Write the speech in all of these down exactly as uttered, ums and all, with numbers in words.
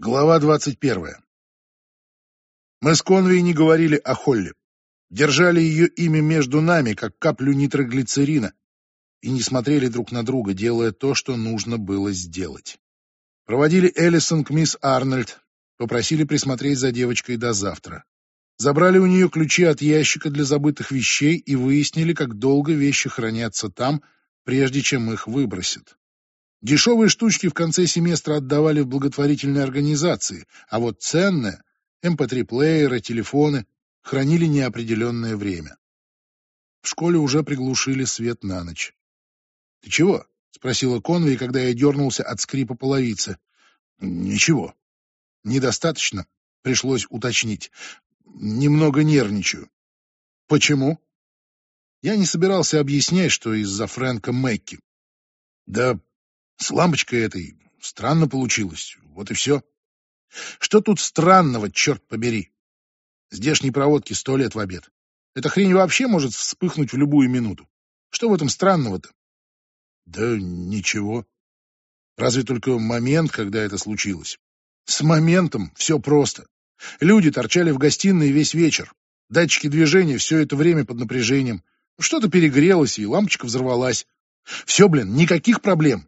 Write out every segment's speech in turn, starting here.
Глава двадцать первая. Мы с Конвей не говорили о Холли. Держали ее имя между нами, как каплю нитроглицерина, и не смотрели друг на друга, делая то, что нужно было сделать. Проводили Эллисон к мисс Арнольд, попросили присмотреть за девочкой до завтра. Забрали у нее ключи от ящика для забытых вещей и выяснили, как долго вещи хранятся там, прежде чем их выбросят. Дешевые штучки в конце семестра отдавали в благотворительные организации, а вот ценное — эм пэ три-плееры, телефоны — хранили неопределенное время. В школе уже приглушили свет на ночь. — Ты чего? — спросила Конвей, когда я дернулся от скрипа половицы. — Ничего. — Недостаточно, пришлось уточнить. Немного нервничаю. — Почему? Я не собирался объяснять, что из-за Фрэнка Мэкки. — Да... С лампочкой этой странно получилось. Вот и все. Что тут странного, черт побери? Здешней проводки сто лет в обед. Эта хрень вообще может вспыхнуть в любую минуту. Что в этом странного-то? Да ничего. Разве только момент, когда это случилось. С моментом все просто. Люди торчали в гостиной весь вечер. Датчики движения все это время под напряжением. Что-то перегрелось, и лампочка взорвалась. Все, блин, никаких проблем.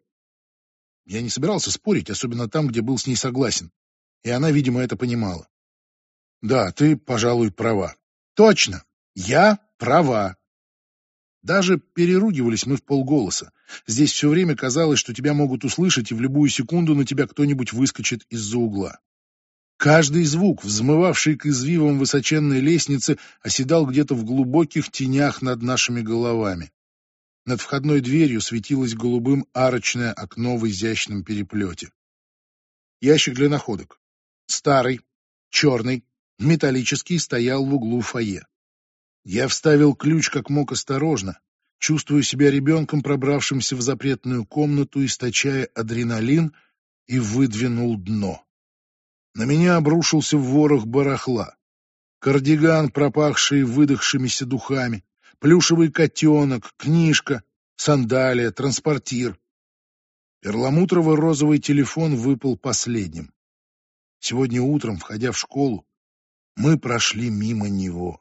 Я не собирался спорить, особенно там, где был с ней согласен. И она, видимо, это понимала. Да, ты, пожалуй, права. Точно, я права. Даже переругивались мы в полголоса. Здесь все время казалось, что тебя могут услышать, и в любую секунду на тебя кто-нибудь выскочит из-за угла. Каждый звук, взмывавший к извивам высоченной лестницы, оседал где-то в глубоких тенях над нашими головами. Над входной дверью светилось голубым арочное окно в изящном переплете. Ящик для находок. Старый, черный, металлический, стоял в углу фойе. Я вставил ключ как мог осторожно, чувствуя себя ребенком, пробравшимся в запретную комнату, источая адреналин, и выдвинул дно. На меня обрушился ворох барахла. Кардиган, пропахший выдохшимися духами, плюшевый котенок, книжка, сандалия, транспортир. Перламутрово-розовый телефон выпал последним. Сегодня утром, входя в школу, мы прошли мимо него.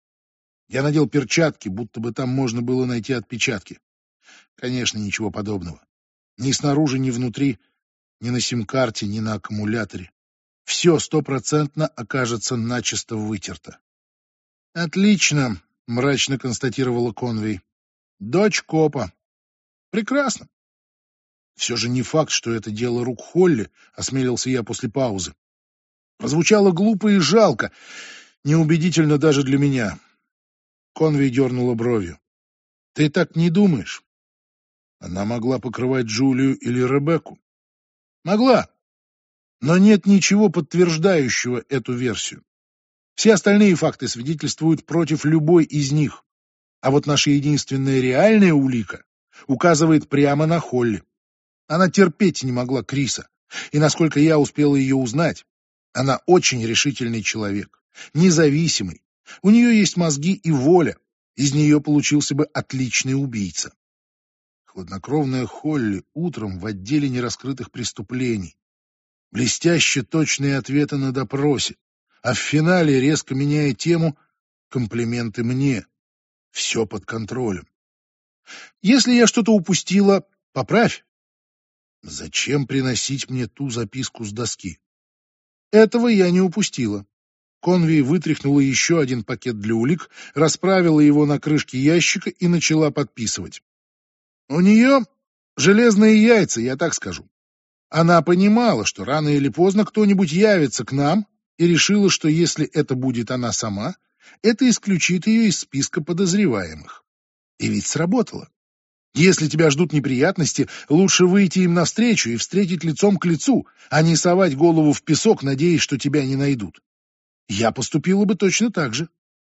Я надел перчатки, будто бы там можно было найти отпечатки. Конечно, ничего подобного. Ни снаружи, ни внутри, ни на сим-карте, ни на аккумуляторе. Все стопроцентно окажется начисто вытерто. «Отлично», — мрачно констатировала Конвей. «Дочь копа. Прекрасно. Все же не факт, что это дело рук Холли», — осмелился я после паузы. Прозвучало глупо и жалко, неубедительно даже для меня. Конвей дернула бровью. «Ты так не думаешь?» Она могла покрывать Джулию или Ребекку. Могла. Но нет ничего подтверждающего эту версию. Все остальные факты свидетельствуют против любой из них. А вот наша единственная реальная улика указывает прямо на Холли. Она терпеть не могла Криса. И, насколько я успел ее узнать, она очень решительный человек, независимый. У нее есть мозги и воля. Из нее получился бы отличный убийца. Хладнокровная Холли утром в отделе нераскрытых преступлений. Блестяще точные ответы на допросе. А в финале, резко меняя тему, комплименты мне. Все под контролем. Если я что-то упустила, поправь. Зачем приносить мне ту записку с доски? Этого я не упустила. Конвей вытряхнула еще один пакет для улик, расправила его на крышке ящика и начала подписывать. У нее железные яйца, я так скажу. Она понимала, что рано или поздно кто-нибудь явится к нам, и решила, что если это будет она сама, это исключит ее из списка подозреваемых. И ведь сработало. Если тебя ждут неприятности, лучше выйти им навстречу и встретить лицом к лицу, а не совать голову в песок, надеясь, что тебя не найдут. Я поступила бы точно так же.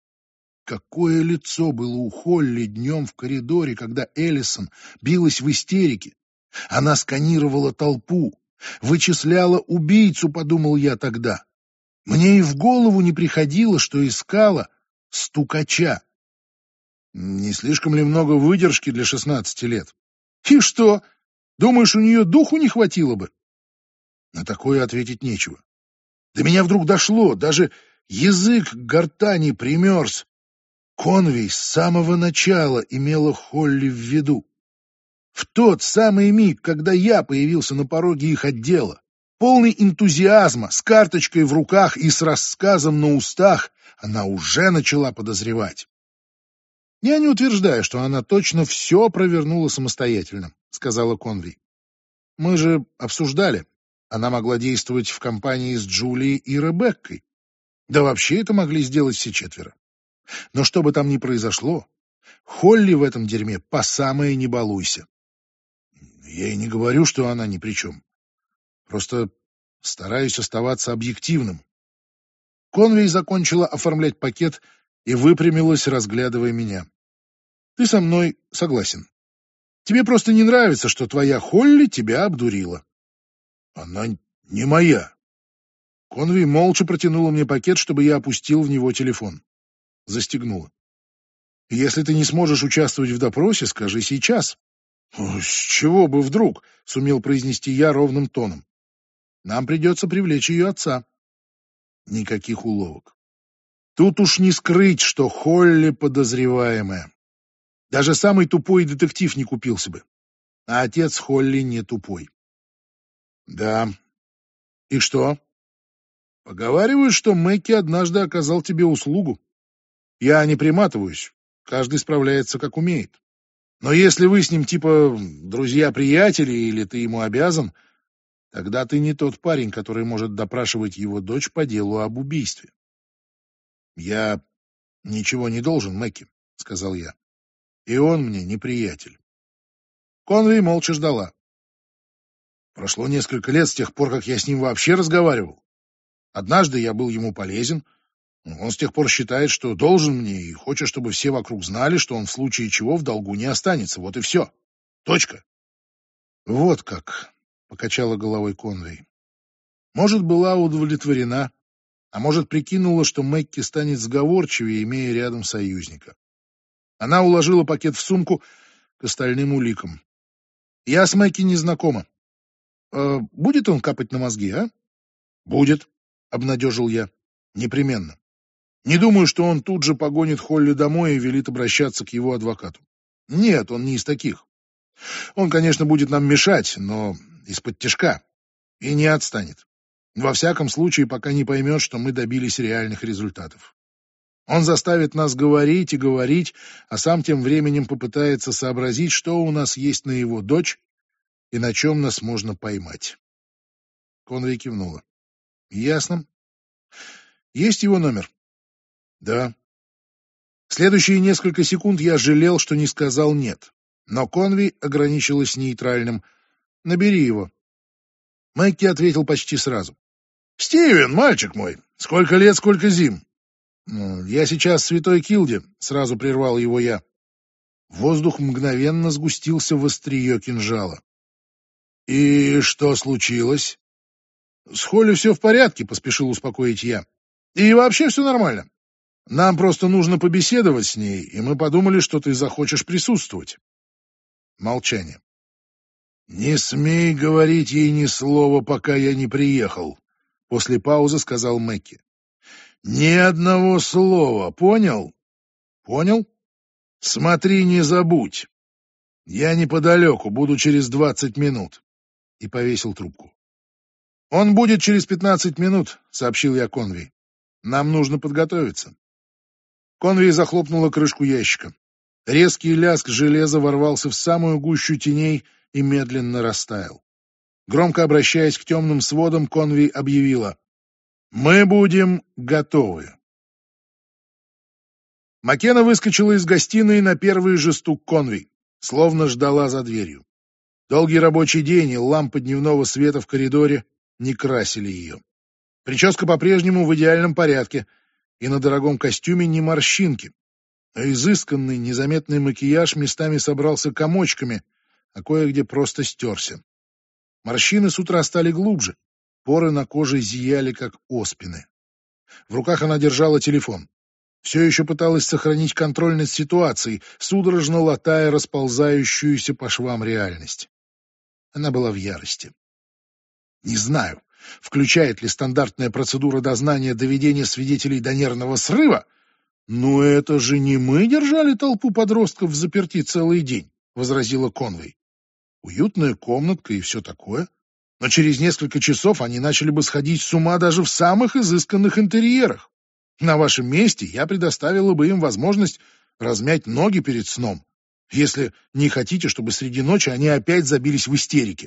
Какое лицо было у Холли днем в коридоре, когда Эллисон билась в истерике. Она сканировала толпу, вычисляла убийцу, подумал я тогда. Мне и в голову не приходило, что искала стукача. Не слишком ли много выдержки для шестнадцати лет? И что? Думаешь, у нее духу не хватило бы? На такое ответить нечего. До меня вдруг дошло, даже язык к гортани примерз. Конвей с самого начала имела Холли в виду. В тот самый миг, когда я появился на пороге их отдела, полный энтузиазма, с карточкой в руках и с рассказом на устах, она уже начала подозревать. «Я не утверждаю, что она точно все провернула самостоятельно», — сказала Конвей. «Мы же обсуждали. Она могла действовать в компании с Джулией и Ребеккой. Да вообще это могли сделать все четверо. Но что бы там ни произошло, Холли в этом дерьме по самое не балуйся. Я и не говорю, что она ни при чем. Просто стараюсь оставаться объективным». Конвей закончила оформлять пакет и выпрямилась, разглядывая меня. «Ты со мной согласен. Тебе просто не нравится, что твоя Холли тебя обдурила». «Она не моя». Конвей молча протянула мне пакет, чтобы я опустил в него телефон. Застегнула. «Если ты не сможешь участвовать в допросе, скажи сейчас». «С чего бы вдруг?» — сумел произнести я ровным тоном. «Нам придется привлечь ее отца». Никаких уловок. Тут уж не скрыть, что Холли подозреваемая. Даже самый тупой детектив не купился бы. А отец Холли не тупой. «Да. И что?» «Поговаривают, что Мэкки однажды оказал тебе услугу. Я не приматываюсь. Каждый справляется, как умеет. Но если вы с ним типа друзья-приятели или ты ему обязан, тогда ты не тот парень, который может допрашивать его дочь по делу об убийстве». «Я ничего не должен Мэкки», — сказал я. «И он мне не приятель». Конвей молча ждала. Прошло несколько лет с тех пор, как я с ним вообще разговаривал. Однажды я был ему полезен. Он с тех пор считает, что должен мне, и хочет, чтобы все вокруг знали, что он в случае чего в долгу не останется. Вот и все. Точка. «Вот как», — покачала головой Конвей. «Может, была удовлетворена, а может, прикинула, что Мэкки станет сговорчивее, имея рядом союзника». Она уложила пакет в сумку к остальным уликам. «Я с Мэкки не знакома. Э, будет он капать на мозги, а?» «Будет», — обнадежил я. «Непременно. Не думаю, что он тут же погонит Холли домой и велит обращаться к его адвокату. Нет, он не из таких. Он, конечно, будет нам мешать, но из-под тишка. И не отстанет. Во всяком случае, пока не поймет, что мы добились реальных результатов. Он заставит нас говорить и говорить, а сам тем временем попытается сообразить, что у нас есть на его дочь и на чем нас можно поймать». Конвей кивнула. «Ясно. Есть его номер?» «Да». Следующие несколько секунд я жалел, что не сказал «нет». Но Конвей ограничилась нейтральным «набери его». Мэкки ответил почти сразу. «Стивен, мальчик мой, сколько лет, сколько зим». «Ну, я сейчас в Святой Килде», — сразу прервал его я. Воздух мгновенно сгустился в острие кинжала. «И что случилось?» «С Холли все в порядке», — поспешил успокоить я. «И вообще все нормально. Нам просто нужно побеседовать с ней, и мы подумали, что ты захочешь присутствовать». Молчание. «Не смей говорить ей ни слова, пока я не приехал», — после паузы сказал Мэкки. «Ни одного слова, понял?» «Понял? Смотри, не забудь. Я неподалеку, буду через двадцать минут». И повесил трубку. «Он будет через пятнадцать минут», — сообщил я Конвей. «Нам нужно подготовиться». Конвей захлопнула крышку ящика. Резкий лязг железа ворвался в самую гущу теней и медленно растаял. Громко обращаясь к темным сводам, Конвей объявила: «Мы будем готовы». Маккена выскочила из гостиной на первый же стук Конвей, словно ждала за дверью. Долгий рабочий день и лампы дневного света в коридоре не красили ее. Прическа по-прежнему в идеальном порядке, и на дорогом костюме ни морщинки, а изысканный, незаметный макияж местами собрался комочками, а кое-где просто стерся. Морщины с утра стали глубже, поры на коже зияли, как оспины. В руках она держала телефон. Все еще пыталась сохранить контроль над ситуацией, судорожно латая расползающуюся по швам реальность. Она была в ярости. Не знаю, включает ли стандартная процедура дознания доведения свидетелей до нервного срыва, ну это же не мы держали толпу подростков в заперти целый день, возразила Конвей. Уютная комнатка и все такое. Но через несколько часов они начали бы сходить с ума даже в самых изысканных интерьерах. На вашем месте я предоставила бы им возможность размять ноги перед сном, если не хотите, чтобы среди ночи они опять забились в истерике.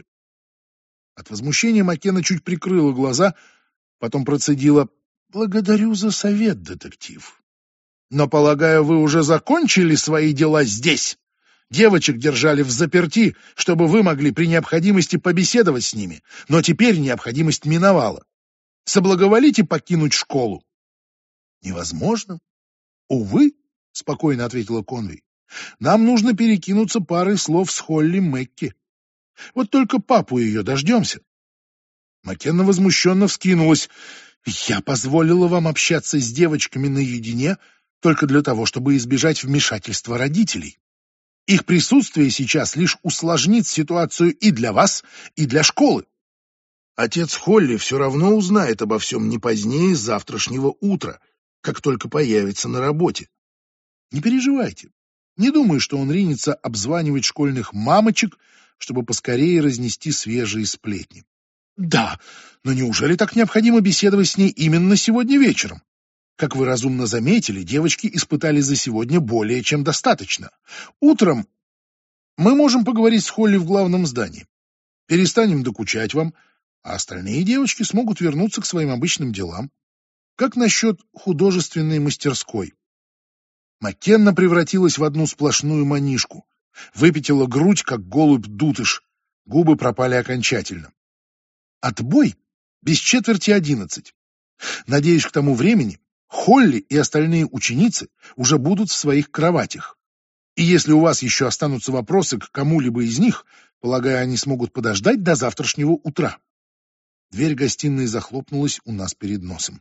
От возмущения Маккена чуть прикрыла глаза, потом процедила: «Благодарю за совет, детектив. Но, полагаю, вы уже закончили свои дела здесь. Девочек держали взаперти, чтобы вы могли при необходимости побеседовать с ними, но теперь необходимость миновала. Соблаговолите покинуть школу». «Невозможно. Увы», — спокойно ответила Конвей. «Нам нужно перекинуться парой слов с Холли Мэкки. Вот только папу ее дождемся». Маккенна возмущенно вскинулась. «Я позволила вам общаться с девочками наедине только для того, чтобы избежать вмешательства родителей. Их присутствие сейчас лишь усложнит ситуацию и для вас, и для школы. Отец Холли все равно узнает обо всем не позднее завтрашнего утра, как только появится на работе. Не переживайте. Не думаю, что он ринется обзванивать школьных мамочек, чтобы поскорее разнести свежие сплетни. Да, но неужели так необходимо беседовать с ней именно сегодня вечером? Как вы разумно заметили, девочки испытали за сегодня более чем достаточно. Утром мы можем поговорить с Холли в главном здании. Перестанем докучать вам, а остальные девочки смогут вернуться к своим обычным делам. Как насчет художественной мастерской?» Маккенна превратилась в одну сплошную манишку. Выпятила грудь, как голубь-дутыш. Губы пропали окончательно. «Отбой без четверти одиннадцать. Надеюсь, к тому времени Холли и остальные ученицы уже будут в своих кроватях. И если у вас еще останутся вопросы к кому-либо из них, полагаю, они смогут подождать до завтрашнего утра». Дверь гостиной захлопнулась у нас перед носом.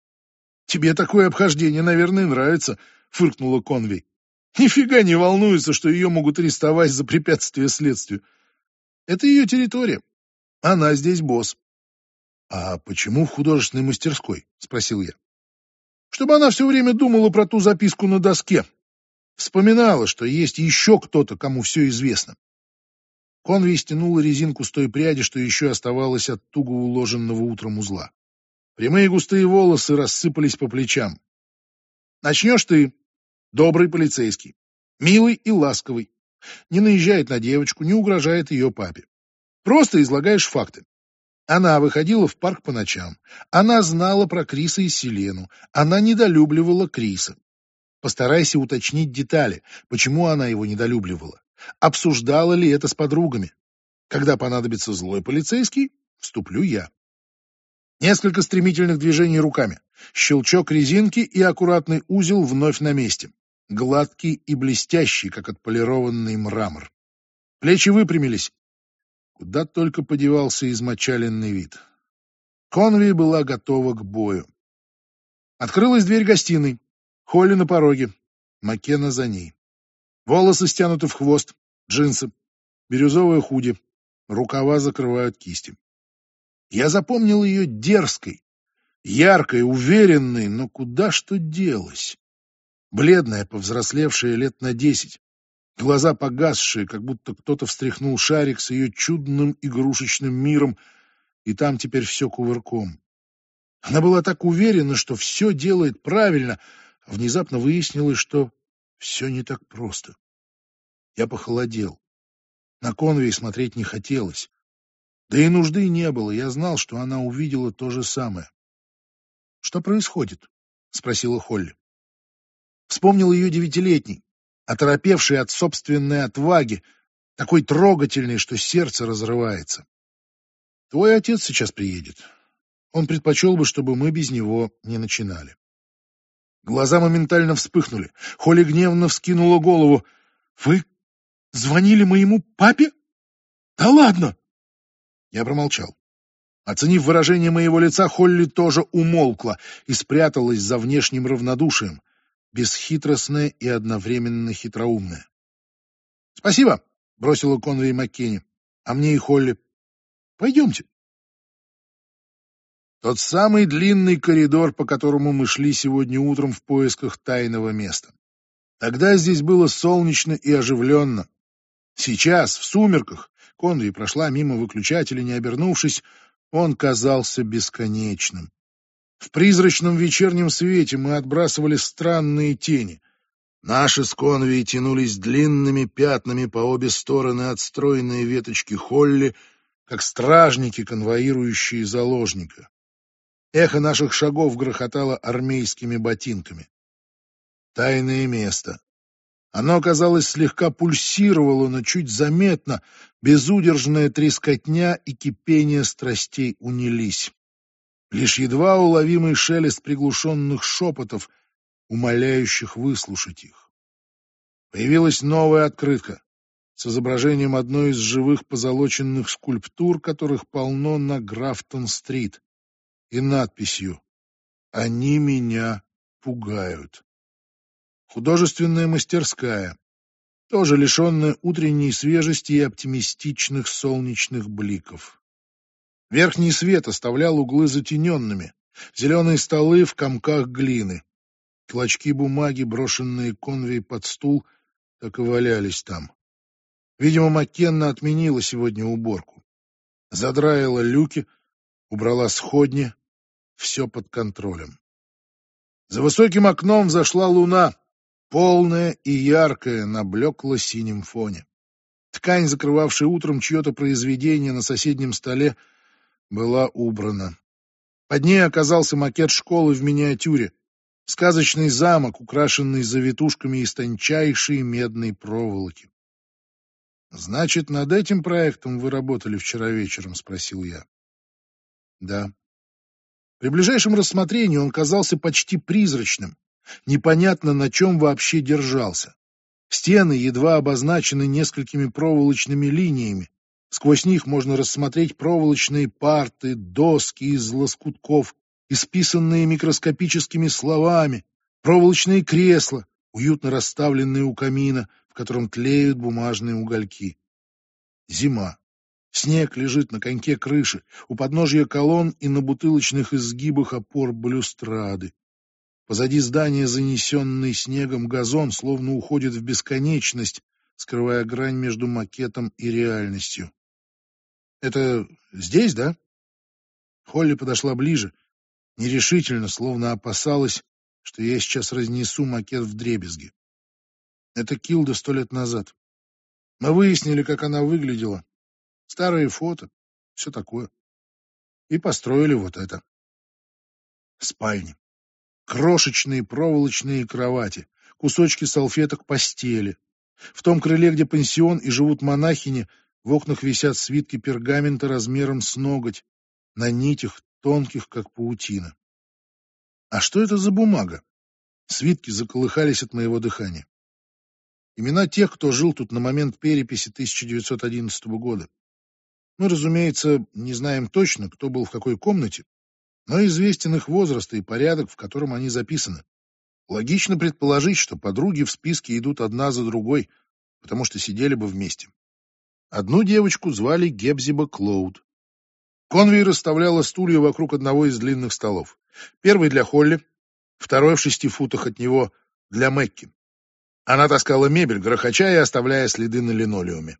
«Тебе такое обхождение, наверное, нравится», — фыркнула Конвей. «Нифига не волнуется, что ее могут арестовать за препятствие следствию. Это ее территория. Она здесь босс». «А почему в художественной мастерской?» — спросил я. «Чтобы она все время думала про ту записку на доске. Вспоминала, что есть еще кто-то, кому все известно». Конвей стянула резинку с той пряди, что еще оставалось от туго уложенного утром узла. Прямые густые волосы рассыпались по плечам. «Начнешь ты, добрый полицейский, милый и ласковый. Не наезжает на девочку, не угрожает ее папе. Просто излагаешь факты. Она выходила в парк по ночам. Она знала про Криса и Селену. Она недолюбливала Криса. Постарайся уточнить детали, почему она его недолюбливала. Обсуждала ли это с подругами? Когда понадобится злой полицейский, вступлю я». Несколько стремительных движений руками. Щелчок резинки и аккуратный узел вновь на месте. Гладкий и блестящий, как отполированный мрамор. Плечи выпрямились. Куда только подевался измочаленный вид. Конвей была готова к бою. Открылась дверь гостиной. Холли на пороге. Маккенна за ней. Волосы стянуты в хвост, джинсы, бирюзовое худи. Рукава закрывают кисти. Я запомнил ее дерзкой, яркой, уверенной, но куда что делась. Бледная, повзрослевшая лет на десять, глаза погасшие, как будто кто-то встряхнул шарик с ее чудным игрушечным миром, и там теперь все кувырком. Она была так уверена, что все делает правильно, а внезапно выяснилось, что все не так просто. Я похолодел. На Конвей смотреть не хотелось. Да и нужды не было, я знал, что она увидела то же самое. «Что происходит?» — спросила Холли. Вспомнил ее девятилетний, оторопевший от собственной отваги, такой трогательный, что сердце разрывается. «Твой отец сейчас приедет. Он предпочел бы, чтобы мы без него не начинали». Глаза моментально вспыхнули. Холли гневно вскинула голову. «Вы звонили моему папе? Да ладно!» Я промолчал. Оценив выражение моего лица, Холли тоже умолкла и спряталась за внешним равнодушием, бесхитростная и одновременно хитроумная. «Спасибо», — бросила Конвей Маккенни, — «а мне и Холли. Пойдемте». Тот самый длинный коридор, по которому мы шли сегодня утром в поисках тайного места. Тогда здесь было солнечно и оживленно. Сейчас, в сумерках, Конви прошла мимо выключателя, не обернувшись, он казался бесконечным. В призрачном вечернем свете мы отбрасывали странные тени. Наши с Конви тянулись длинными пятнами по обе стороны от стройной веточки Холли, как стражники, конвоирующие заложника. Эхо наших шагов грохотало армейскими ботинками. Тайное место. Оно, казалось, слегка пульсировало, но чуть заметно, безудержная трескотня и кипение страстей унились. Лишь едва уловимый шелест приглушенных шепотов, умоляющих выслушать их. Появилась новая открытка с изображением одной из живых позолоченных скульптур, которых полно на Графтон-стрит, и надписью «Они меня пугают». Художественная мастерская, тоже лишенная утренней свежести и оптимистичных солнечных бликов. Верхний свет оставлял углы затененными, зеленые столы в комках глины. Клочки бумаги, брошенные Конвей под стул, так и валялись там. Видимо, Маккенна отменила сегодня уборку. Задраила люки, убрала сходни, все под контролем. За высоким окном взошла луна, полная и яркая, на блекло-синем фоне. Ткань, закрывавшая утром чье-то произведение на соседнем столе, была убрана. Под ней оказался макет школы в миниатюре. Сказочный замок, украшенный завитушками из тончайшей медной проволоки. «Значит, над этим проектом вы работали вчера вечером?» — спросил я. «Да». При ближайшем рассмотрении он казался почти призрачным. Непонятно, на чем вообще держался. Стены едва обозначены несколькими проволочными линиями. Сквозь них можно рассмотреть проволочные парты, доски из лоскутков, исписанные микроскопическими словами, проволочные кресла, уютно расставленные у камина, в котором тлеют бумажные угольки. Зима. Снег лежит на коньке крыши, у подножья колонн и на бутылочных изгибах опор балюстрады. Позади здания, занесенный снегом газон, словно уходит в бесконечность, скрывая грань между макетом и реальностью. «Это здесь, да?» Холли подошла ближе, нерешительно, словно опасалась, что я сейчас разнесу макет вдребезги. Это Килда сто лет назад. Мы выяснили, как она выглядела. Старые фото, все такое. И построили вот это. Спальни. Крошечные проволочные кровати, кусочки салфеток постели. В том крыле, где пансион и живут монахини, в окнах висят свитки пергамента размером с ноготь, на нитях, тонких, как паутина. А что это за бумага? Свитки заколыхались от моего дыхания. Имена тех, кто жил тут на момент переписи тысяча девятьсот одиннадцатого года. Мы, разумеется, не знаем точно, кто был в какой комнате, но известен их возраст и порядок, в котором они записаны. Логично предположить, что подруги в списке идут одна за другой, потому что сидели бы вместе. Одну девочку звали Гебзиба Клоуд. Конвей расставляла стулья вокруг одного из длинных столов. Первый для Холли, второй в шести футах от него для Мэкки. Она таскала мебель, грохоча и оставляя следы на линолеуме.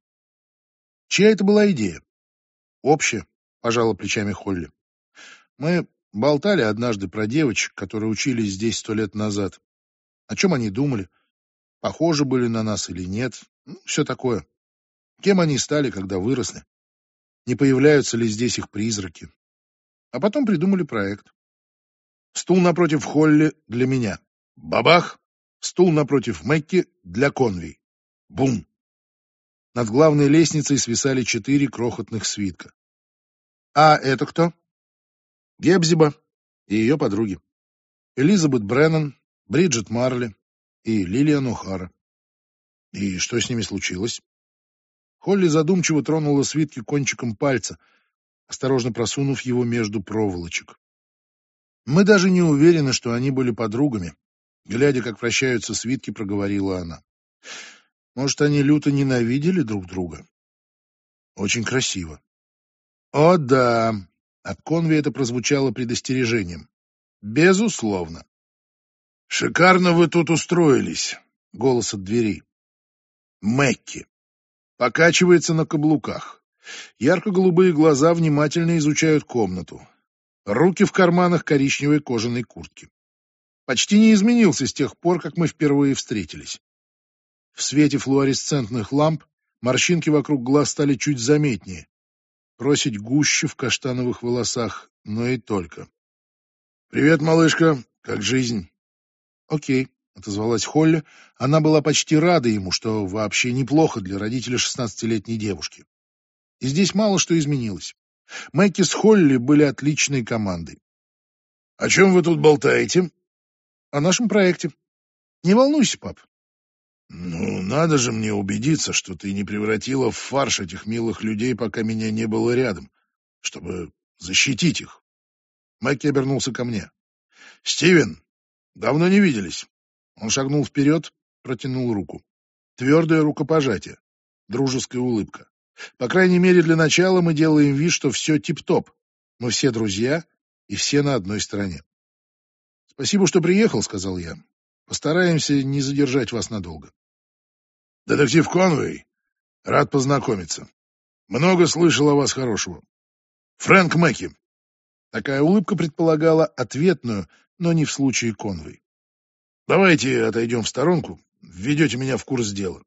Чья это была идея? Общая, пожала плечами Холли. Мы болтали однажды про девочек, которые учились здесь сто лет назад. О чем они думали? Похожи были на нас или нет? Ну, все такое. Кем они стали, когда выросли? Не появляются ли здесь их призраки? А потом придумали проект. Стул напротив Холли для меня. Бабах! Стул напротив Мэкки для Конвей. Бум! Над главной лестницей свисали четыре крохотных свитка. А это кто? Гебзиба и ее подруги. Элизабет Бреннан, Бриджит Марли и Лилиан О'Хара. И что с ними случилось? Холли задумчиво тронула свитки кончиком пальца, осторожно просунув его между проволочек. Мы даже не уверены, что они были подругами. Глядя, как вращаются свитки, проговорила она. Может, они люто ненавидели друг друга? Очень красиво. О, да. От Конви это прозвучало предостережением. Безусловно. «Шикарно вы тут устроились», — голос от двери. Мэкки. Покачивается на каблуках. Ярко-голубые глаза внимательно изучают комнату. Руки в карманах коричневой кожаной куртки. Почти не изменился с тех пор, как мы впервые встретились. В свете флуоресцентных ламп морщинки вокруг глаз стали чуть заметнее. Просить гуще в каштановых волосах, но и только. «Привет, малышка, как жизнь?» «Окей», — отозвалась Холли. Она была почти рада ему, что вообще неплохо для родителя шестнадцатилетней девушки. И здесь мало что изменилось. Мэкки с Холли были отличной командой. «О чем вы тут болтаете?» «О нашем проекте. Не волнуйся, пап». «Ну, надо же мне убедиться, что ты не превратила в фарш этих милых людей, пока меня не было рядом, чтобы защитить их». Мэкки обернулся ко мне. «Стивен, давно не виделись». Он шагнул вперед, протянул руку. Твердое рукопожатие, дружеская улыбка. По крайней мере, для начала мы делаем вид, что все тип-топ. Мы все друзья и все на одной стороне. «Спасибо, что приехал», — сказал я. «Постараемся не задержать вас надолго». «Детектив Конвей, рад познакомиться. Много слышал о вас хорошего. Фрэнк Мэкки». Такая улыбка предполагала ответную, но не в случае Конвей. «Давайте отойдем в сторонку, введете меня в курс дела».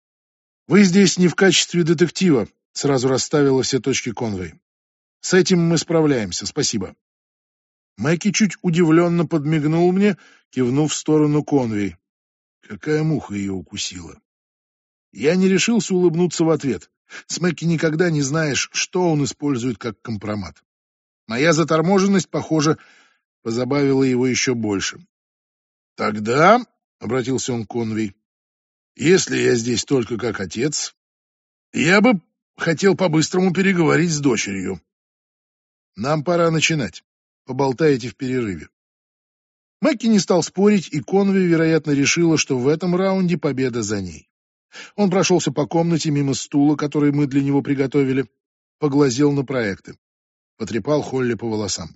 «Вы здесь не в качестве детектива», — сразу расставила все точки Конвей. «С этим мы справляемся, спасибо». Мэкки чуть удивленно подмигнул мне, кивнув в сторону Конвей. Какая муха ее укусила. Я не решился улыбнуться в ответ. С Мэкки никогда не знаешь, что он использует как компромат. Моя заторможенность, похоже, позабавила его еще больше. «Тогда», — обратился он к Конвей, — «если я здесь только как отец, я бы хотел по-быстрому переговорить с дочерью». «Нам пора начинать. Поболтаете в перерыве». Мэкки не стал спорить, и Конвей, вероятно, решила, что в этом раунде победа за ней. Он прошелся по комнате мимо стула, который мы для него приготовили, поглазел на проекты, потрепал Холли по волосам.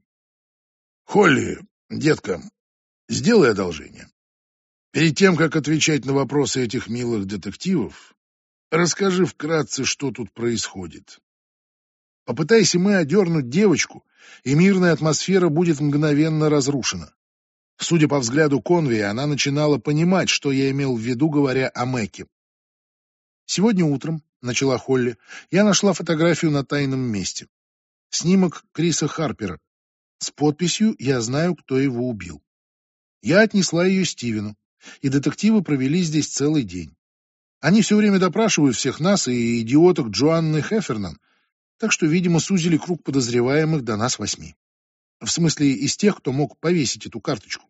«Холли, детка, сделай одолжение. Перед тем, как отвечать на вопросы этих милых детективов, расскажи вкратце, что тут происходит. Попытайся мы одернуть девочку, и мирная атмосфера будет мгновенно разрушена». Судя по взгляду Конвея, она начинала понимать, что я имел в виду, говоря о Мэкке. «Сегодня утром», — начала Холли, — «я нашла фотографию на тайном месте. Снимок Криса Харпера. С подписью «Я знаю, кто его убил». Я отнесла ее Стивену, и детективы провели здесь целый день. Они все время допрашивают всех нас и идиоток Джоанны Хеффернан, так что, видимо, сузили круг подозреваемых до нас восьми. В смысле, из тех, кто мог повесить эту карточку».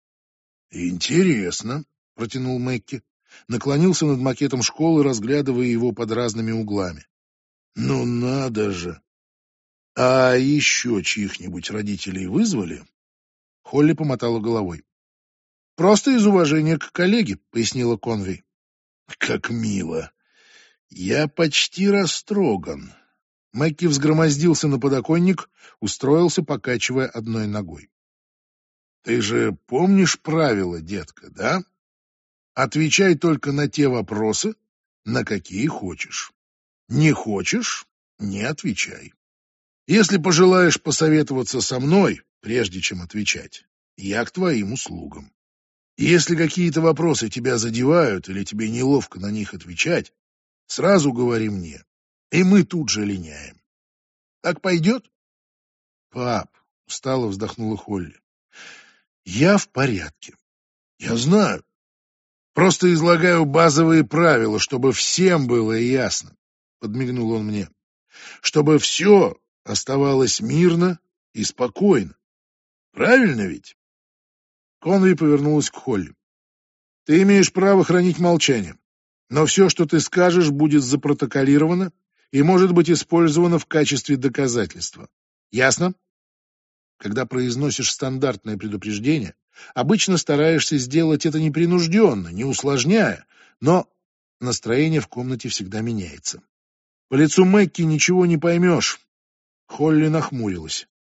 «Интересно», — протянул Мэкки, наклонился над макетом школы, разглядывая его под разными углами. «Ну надо же! А еще чьих-нибудь родителей вызвали?» Холли помотала головой. «Просто из уважения к коллеге», — пояснила Конвей. «Как мило! Я почти растроган». Мэкки взгромоздился на подоконник, устроился, покачивая одной ногой. «Ты же помнишь правила, детка, да? Отвечай только на те вопросы, на какие хочешь. Не хочешь — не отвечай. Если пожелаешь посоветоваться со мной, прежде чем отвечать, я к твоим услугам. Если какие-то вопросы тебя задевают или тебе неловко на них отвечать, сразу говори мне, и мы тут же линяем. Так пойдет?» «Пап», — устало вздохнула Холли, — «я в порядке». «Я знаю. Просто излагаю базовые правила, чтобы всем было ясно», — подмигнул он мне. «Чтобы все оставалось мирно и спокойно. Правильно ведь?» Конвей повернулась к Холли. «Ты имеешь право хранить молчание, но все, что ты скажешь, будет запротоколировано и может быть использовано в качестве доказательства. Ясно?» Когда произносишь стандартное предупреждение, обычно стараешься сделать это непринужденно, не усложняя, но настроение в комнате всегда меняется. По лицу Мэкки ничего не поймешь. Холли нахмурилась.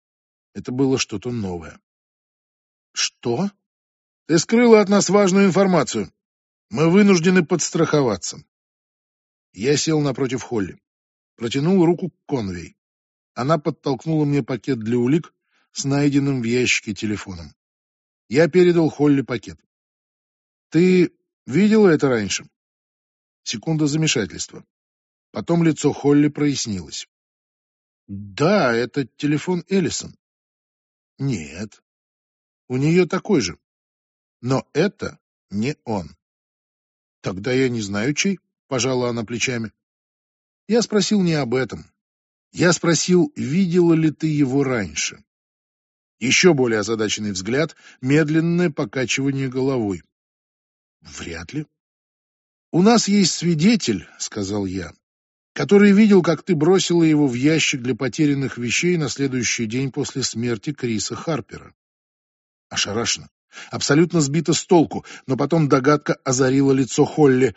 Это было что-то новое. Что? Ты скрыла от нас важную информацию. Мы вынуждены подстраховаться. Я сел напротив Холли. Протянул руку к Конвей. Она подтолкнула мне пакет для улик с найденным в ящике телефоном. Я передал Холли пакет. Ты видела это раньше? Секунда замешательства. Потом лицо Холли прояснилось. Да, это телефон Эллисон. Нет, у нее такой же. Но это не он. Тогда я не знаю, чей, пожала она плечами. Я спросил не об этом. Я спросил, видела ли ты его раньше. Еще более озадаченный взгляд, медленное покачивание головой. Вряд ли. У нас есть свидетель, сказал я, который видел, как ты бросила его в ящик для потерянных вещей на следующий день после смерти Криса Харпера. Ошарашена, абсолютно сбита с толку, но потом догадка озарила лицо Холли.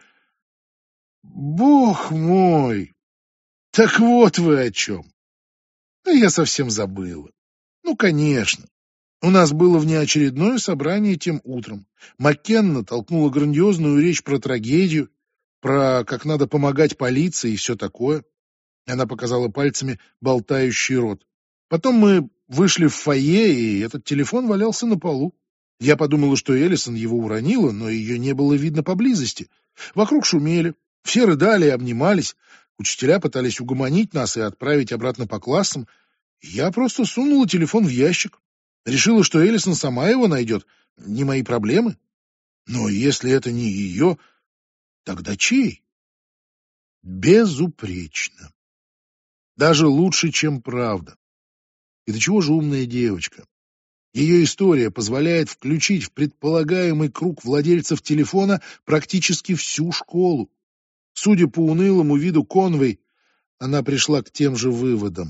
Бог мой! Так вот вы о чем. А я совсем забыла. Ну, конечно. У нас было внеочередное собрание тем утром. Маккенна толкнула грандиозную речь про трагедию, про как надо помогать полиции и все такое. Она показала пальцами болтающий рот. Потом мы вышли в фойе, и этот телефон валялся на полу. Я подумала, что Эллисон его уронила, но ее не было видно поблизости. Вокруг шумели, все рыдали и обнимались. Учителя пытались угомонить нас и отправить обратно по классам. Я просто сунула телефон в ящик. Решила, что Эллисон сама его найдет. Не мои проблемы. Но если это не ее, тогда чей? Безупречно. Даже лучше, чем правда. И до чего же умная девочка? Ее история позволяет включить в предполагаемый круг владельцев телефона практически всю школу. Судя по унылому виду Конвей, она пришла к тем же выводам.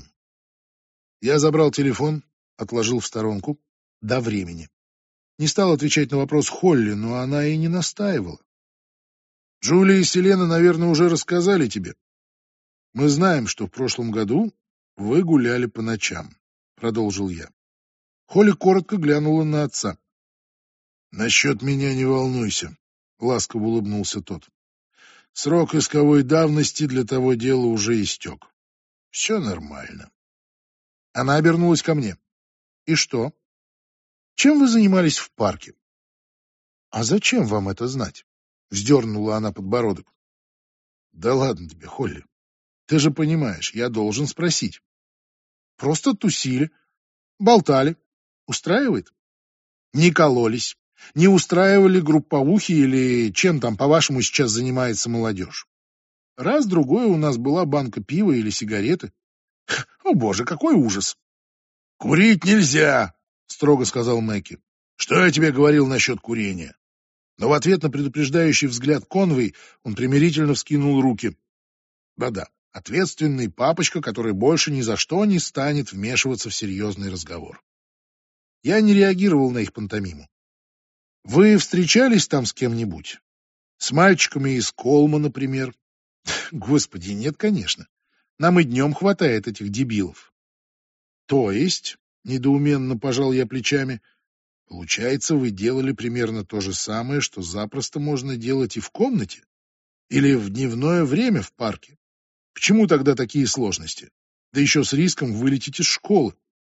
Я забрал телефон, отложил в сторонку до времени. Не стал отвечать на вопрос Холли, но она и не настаивала. Джулия и Селена, наверное, уже рассказали тебе. Мы знаем, что в прошлом году вы гуляли по ночам, продолжил я. Холли коротко глянула на отца. Насчет меня не волнуйся, ласково улыбнулся тот. Срок исковой давности для того дела уже истек. Все нормально. Она обернулась ко мне. И что? Чем вы занимались в парке? А зачем вам это знать? Вздернула она подбородок. Да ладно тебе, Холли. Ты же понимаешь, я должен спросить. Просто тусили, болтали. Устраивает? Не кололись, не устраивали групповухи или чем там, по-вашему, сейчас занимается молодежь. Раз-другой у нас была банка пива или сигареты. О, боже, какой ужас! Курить нельзя, строго сказал Мэкки. Что я тебе говорил насчет курения? Но в ответ на предупреждающий взгляд Конвей он примирительно вскинул руки. Да-да, ответственный папочка, который больше ни за что не станет вмешиваться в серьезный разговор. Я не реагировал на их пантомиму. Вы встречались там с кем-нибудь? С мальчиками из Колма, например? Господи, нет, конечно. Нам и днем хватает этих дебилов. То есть, недоуменно пожал я плечами, получается, вы делали примерно то же самое, что запросто можно делать и в комнате? Или в дневное время в парке? К чему тогда такие сложности? Да еще с риском вылететь из школы.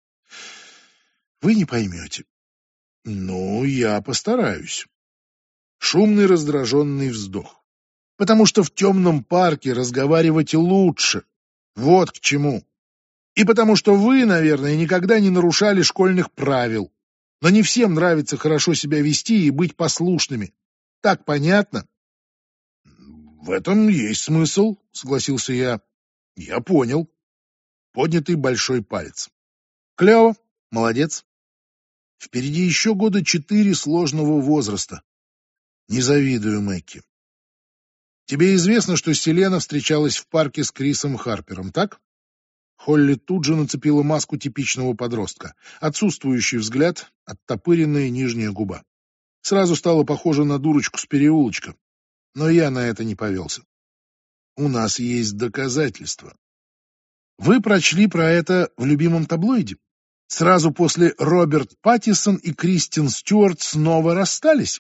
Вы не поймете. Ну, я постараюсь. Шумный раздраженный вздох. Потому что в темном парке разговаривать лучше. Вот к чему. И потому что вы, наверное, никогда не нарушали школьных правил. Но не всем нравится хорошо себя вести и быть послушными. Так понятно? В этом есть смысл, согласился я. Я понял. Поднятый большой палец. Клево, молодец. Впереди еще года четыре сложного возраста. Не завидую Мэкки. Тебе известно, что Селена встречалась в парке с Крисом Харпером, так? Холли тут же нацепила маску типичного подростка. Отсутствующий взгляд, оттопыренная нижняя губа. Сразу стала похожа на дурочку с переулочка. Но я на это не повелся. У нас есть доказательства. Вы прочли про это в любимом таблоиде? Сразу после Роберт Паттисон и Кристен Стюарт снова расстались?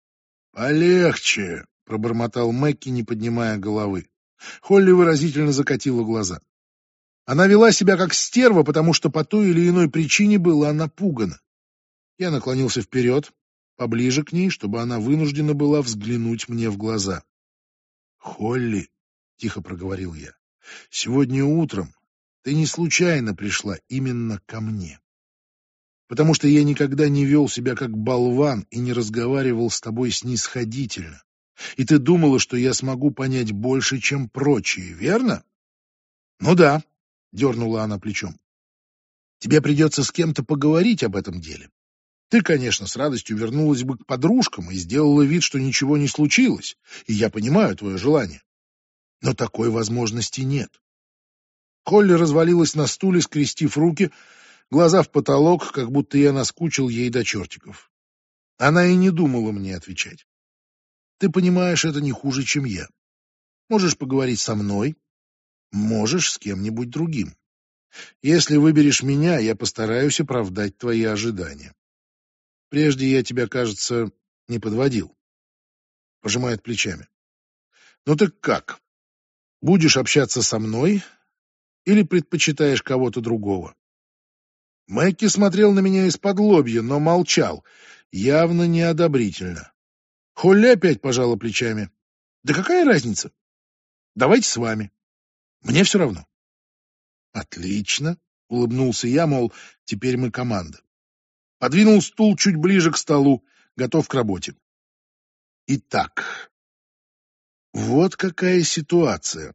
Полегче, пробормотал Мэкки, не поднимая головы. Холли выразительно закатила глаза. Она вела себя как стерва, потому что по той или иной причине была напугана. Я наклонился вперед, поближе к ней, чтобы она вынуждена была взглянуть мне в глаза. «Холли», — тихо проговорил я, — «сегодня утром ты не случайно пришла именно ко мне. Потому что я никогда не вел себя как болван и не разговаривал с тобой снисходительно. И ты думала, что я смогу понять больше, чем прочие, верно?» «Ну да», — дернула она плечом. «Тебе придется с кем-то поговорить об этом деле. Ты, конечно, с радостью вернулась бы к подружкам и сделала вид, что ничего не случилось, и я понимаю твое желание. Но такой возможности нет». Холли развалилась на стуле, скрестив руки, глаза в потолок, как будто я наскучил ей до чертиков. Она и не думала мне отвечать. «Ты понимаешь это не хуже, чем я. Можешь поговорить со мной, можешь с кем-нибудь другим. Если выберешь меня, я постараюсь оправдать твои ожидания. Прежде я тебя, кажется, не подводил». Пожимает плечами. «Ну так как? Будешь общаться со мной или предпочитаешь кого-то другого?» Мэкки смотрел на меня из-под лобья, но молчал, явно неодобрительно. Холли опять пожала плечами. «Да какая разница? Давайте с вами. Мне все равно». «Отлично», — улыбнулся я, мол, теперь мы команда. Подвинул стул чуть ближе к столу, готов к работе. Итак, вот какая ситуация.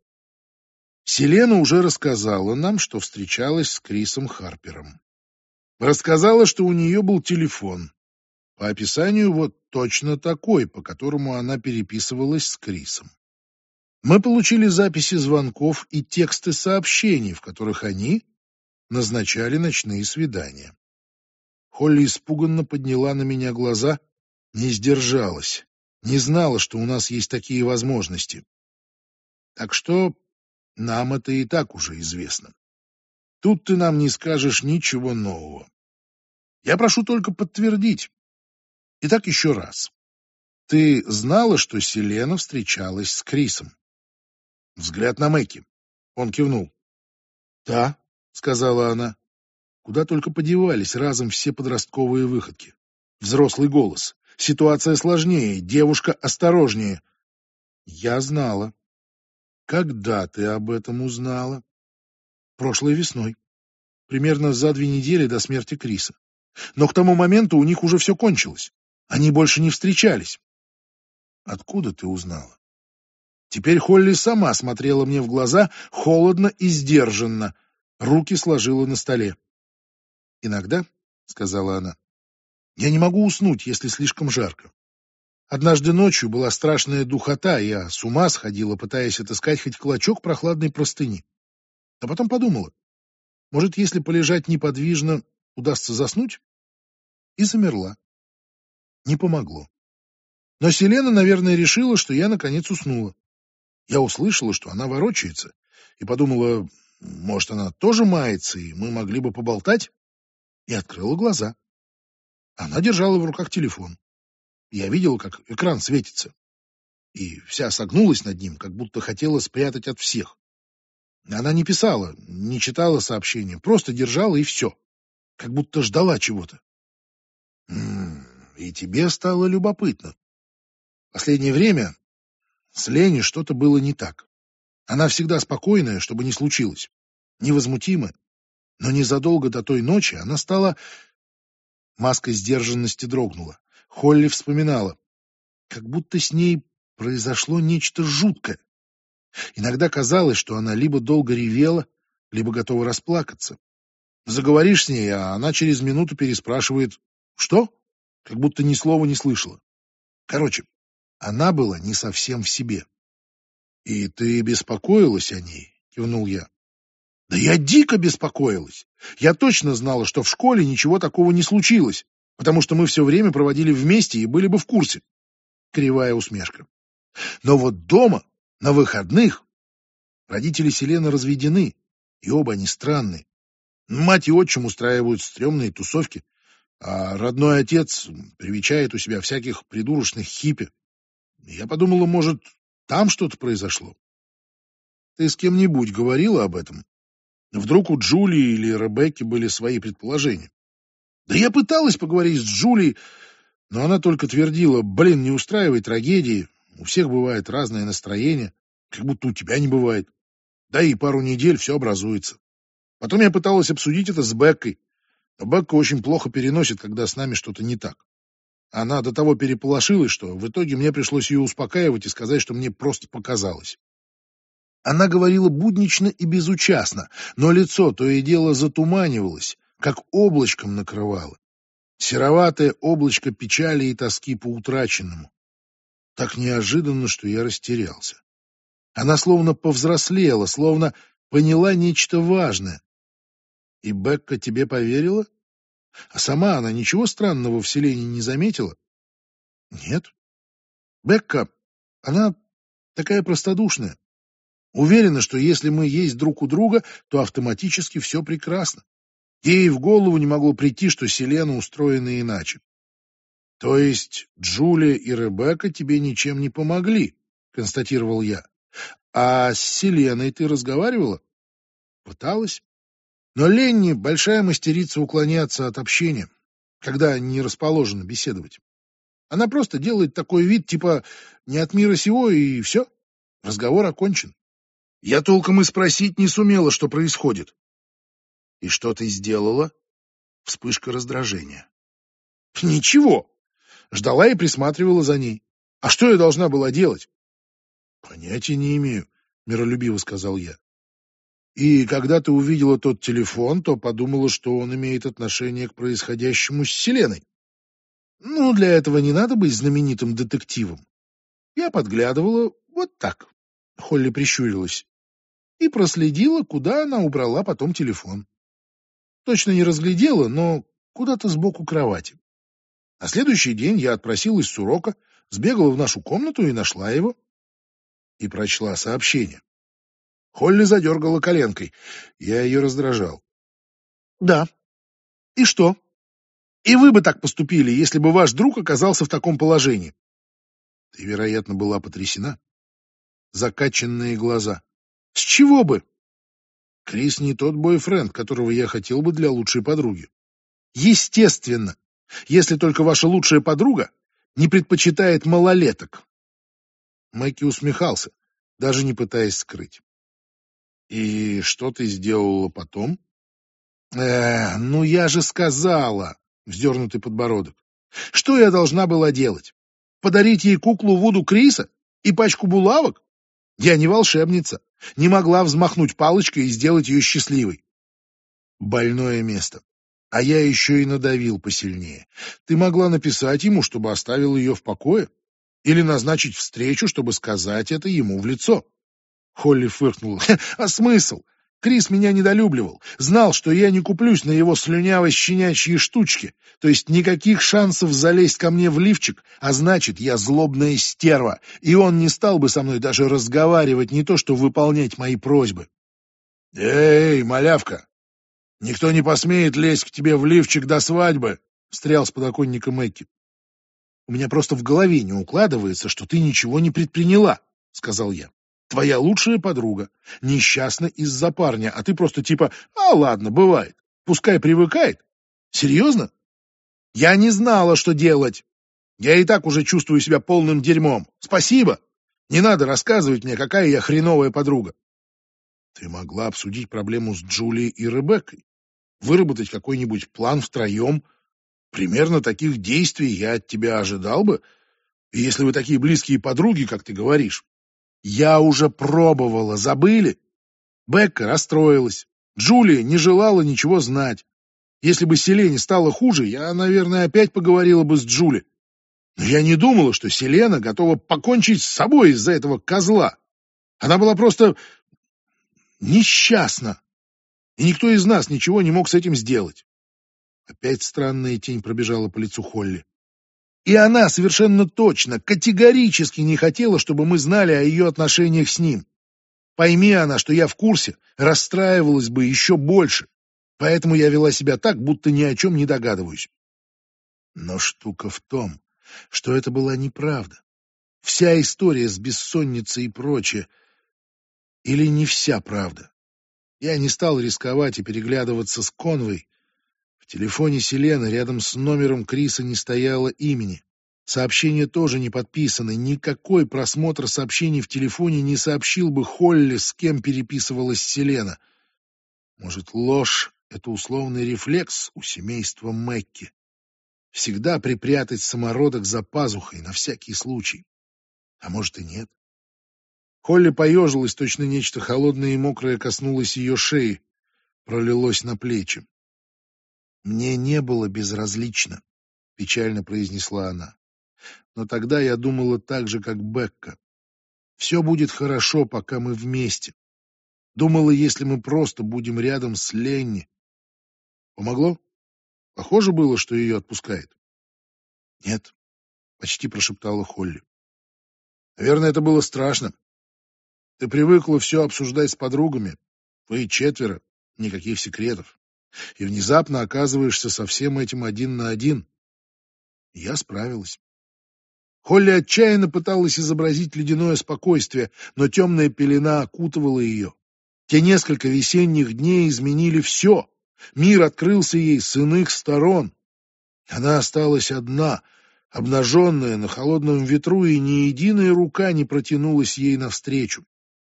Селена уже рассказала нам, что встречалась с Крисом Харпером. Рассказала, что у нее был телефон. По описанию вот точно такой, по которому она переписывалась с Крисом. Мы получили записи звонков и тексты сообщений, в которых они назначали ночные свидания. Холли испуганно подняла на меня глаза, не сдержалась, не знала, что у нас есть такие возможности. Так что нам это и так уже известно. Тут ты нам не скажешь ничего нового. Я прошу только подтвердить. Итак, еще раз. Ты знала, что Селена встречалась с Крисом? Взгляд на Мэкки. Он кивнул. «Да», — сказала она. Куда только подевались разом все подростковые выходки. Взрослый голос. Ситуация сложнее, девушка осторожнее. Я знала. Когда ты об этом узнала? Прошлой весной. Примерно за две недели до смерти Криса. Но к тому моменту у них уже все кончилось. Они больше не встречались. Откуда ты узнала? Теперь Холли сама смотрела мне в глаза, холодно и сдержанно. Руки сложила на столе. «Иногда, — сказала она, — я не могу уснуть, если слишком жарко. Однажды ночью была страшная духота, и я с ума сходила, пытаясь отыскать хоть клочок прохладной простыни. А потом подумала, может, если полежать неподвижно, удастся заснуть? И замерла. Не помогло. Но Селена, наверное, решила, что я наконец уснула. Я услышала, что она ворочается, и подумала, может, она тоже мается, и мы могли бы поболтать, и открыла глаза. Она держала в руках телефон. Я видела, как экран светится, и вся согнулась над ним, как будто хотела спрятать от всех. Она не писала, не читала сообщения, просто держала, и все, как будто ждала чего-то. М-м, и тебе стало любопытно. Последнее время с Леней что-то было не так. Она всегда спокойная, чтобы не случилось, невозмутимая. Но незадолго до той ночи она стала... Маска сдержанности дрогнула. Холли вспоминала. Как будто с ней произошло нечто жуткое. Иногда казалось, что она либо долго ревела, либо готова расплакаться. Заговоришь с ней, а она через минуту переспрашивает «Что?», как будто ни слова не слышала. Короче, она была не совсем в себе. «И ты беспокоилась о ней?» — кивнул я. «Да я дико беспокоилась. Я точно знала, что в школе ничего такого не случилось, потому что мы все время проводили вместе и были бы в курсе». Кривая усмешка. Но вот дома, на выходных, родители Селены разведены, и оба они странные. Мать и отчим устраивают стрёмные тусовки, а родной отец привечает у себя всяких придурочных хиппи. Я подумала, может, там что-то произошло. Ты с кем-нибудь говорила об этом? Вдруг у Джулии или Ребекки были свои предположения? Да я пыталась поговорить с Джулией, но она только твердила: блин, не устраивай трагедии, у всех бывает разное настроение, как будто у тебя не бывает. Да и пару недель все образуется. Потом я пыталась обсудить это с Беккой, но Бекка очень плохо переносит, когда с нами что-то не так. Она до того переполошилась, что в итоге мне пришлось ее успокаивать и сказать, что мне просто показалось. Она говорила буднично и безучастно, но лицо то и дело затуманивалось, как облачком накрывало. Сероватое облачко печали и тоски по утраченному. Так неожиданно, что я растерялся. Она словно повзрослела, словно поняла нечто важное. И Бекка тебе поверила? А сама она ничего странного в селении не заметила? Нет. Бекка, она такая простодушная. Уверена, что если мы есть друг у друга, то автоматически все прекрасно. Ей в голову не могло прийти, что Селена устроена иначе. То есть Джулия и Ребекка тебе ничем не помогли, констатировал я. А с Селеной ты разговаривала? Пыталась. Но Ленни большая мастерица уклоняться от общения, когда не расположена беседовать. Она просто делает такой вид, типа не от мира сего, и все. Разговор окончен. Я толком и спросить не сумела, что происходит. И что ты сделала? Вспышка раздражения. Ничего. Ждала и присматривала за ней. А что я должна была делать? Понятия не имею, миролюбиво сказал я. И когда ты увидела тот телефон, то подумала, что он имеет отношение к происходящему с Селеной. Ну, для этого не надо быть знаменитым детективом. Я подглядывала вот так. Холли прищурилась. И проследила, куда она убрала потом телефон. Точно не разглядела, но куда-то сбоку кровати. На следующий день я отпросилась с урока, сбегала в нашу комнату и нашла его. И прочла сообщение. Холли задергала коленкой. Я ее раздражал. Да. И что? И вы бы так поступили, если бы ваш друг оказался в таком положении. Ты, вероятно, была потрясена. Закачанные глаза. С чего бы? Крис не тот бойфренд, которого я хотел бы для лучшей подруги. Естественно, если только ваша лучшая подруга не предпочитает малолеток. Мэкки усмехался, даже не пытаясь скрыть. И что ты сделала потом? Э, ну я же сказала, вздернутый подбородок. Что я должна была делать? Подарить ей куклу Вуду Криса и пачку булавок? Я не волшебница, не могла взмахнуть палочкой и сделать ее счастливой. Больное место. А я еще и надавил посильнее. Ты могла написать ему, чтобы оставил ее в покое? Или назначить встречу, чтобы сказать это ему в лицо? Холли фыркнула. А смысл? Крис меня недолюбливал. Знал, что я не куплюсь на его слюнявой щенячьи штучки. То есть никаких шансов залезть ко мне в лифчик, а значит, я злобная стерва. И он не стал бы со мной даже разговаривать, не то что выполнять мои просьбы. Эй, малявка, никто не посмеет лезть к тебе в лифчик до свадьбы, встрял с подоконника Мэкки. У меня просто в голове не укладывается, что ты ничего не предприняла, сказал я. Твоя лучшая подруга несчастна из-за парня, а ты просто типа, а ладно, бывает, пускай привыкает. Серьезно? Я не знала, что делать. Я и так уже чувствую себя полным дерьмом. Спасибо. Не надо рассказывать мне, какая я хреновая подруга. Ты могла обсудить проблему с Джулией и Ребеккой, выработать какой-нибудь план втроем. Примерно таких действий я от тебя ожидал бы, и если вы такие близкие подруги, как ты говоришь. Я уже пробовала, забыли? Бекка расстроилась. Джулия не желала ничего знать. Если бы Селене стало хуже, я, наверное, опять поговорила бы с Джули. Но я не думала, что Селена готова покончить с собой из-за этого козла. Она была просто несчастна. И никто из нас ничего не мог с этим сделать. Опять странная тень пробежала по лицу Холли. И она совершенно точно, категорически не хотела, чтобы мы знали о ее отношениях с ним. Пойми она, что я в курсе, расстраивалась бы еще больше. Поэтому я вела себя так, будто ни о чем не догадываюсь. Но штука в том, что это была неправда. Вся история с бессонницей и прочее. Или не вся правда. Я не стал рисковать и переглядываться с Конвой. В телефоне Селены рядом с номером Криса не стояло имени. Сообщения тоже не подписаны. Никакой просмотр сообщений в телефоне не сообщил бы Холли, с кем переписывалась Селена. Может, ложь — это условный рефлекс у семейства Мэкки? Всегда припрятать самородок за пазухой на всякий случай. А может и нет. Холли поежилась, точно нечто холодное и мокрое коснулось ее шеи, пролилось на плечи. «Мне не было безразлично», — печально произнесла она. «Но тогда я думала так же, как Бекка. Все будет хорошо, пока мы вместе. Думала, если мы просто будем рядом с Ленни». Помогло? Похоже было, что ее отпускает. «Нет», — почти прошептала Холли. «Наверное, это было страшно. Ты привыкла все обсуждать с подругами. Вы четверо, никаких секретов. И внезапно оказываешься со всем этим один на один. Я справилась». Холли отчаянно пыталась изобразить ледяное спокойствие, но темная пелена окутывала ее. Те несколько весенних дней изменили все. Мир открылся ей с иных сторон. Она осталась одна, обнаженная на холодном ветру, и ни единая рука не протянулась ей навстречу.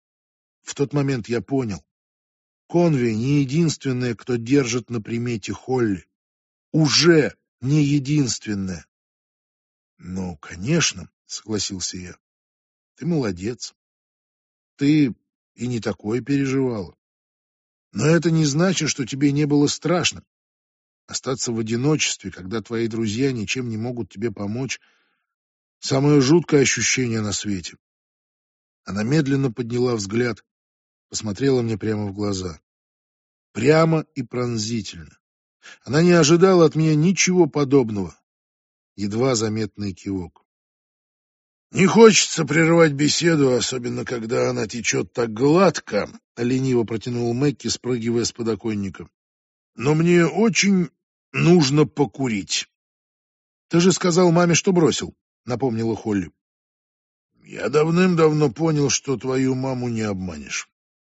В тот момент я понял. Конви не единственная, кто держит на примете Холли. Уже не единственная. «Ну, конечно», — согласился я. «Ты молодец. Ты и не такое переживала. Но это не значит, что тебе не было страшно. Остаться в одиночестве, когда твои друзья ничем не могут тебе помочь, — самое жуткое ощущение на свете». Она медленно подняла взгляд, посмотрела мне прямо в глаза. Прямо и пронзительно. Она не ожидала от меня ничего подобного. Едва заметный кивок. «Не хочется прерывать беседу, особенно когда она течет так гладко», — лениво протянул Мэкки, спрыгивая с подоконника. «Но мне очень нужно покурить». «Ты же сказал маме, что бросил», — напомнила Холли. «Я давным-давно понял, что твою маму не обманешь.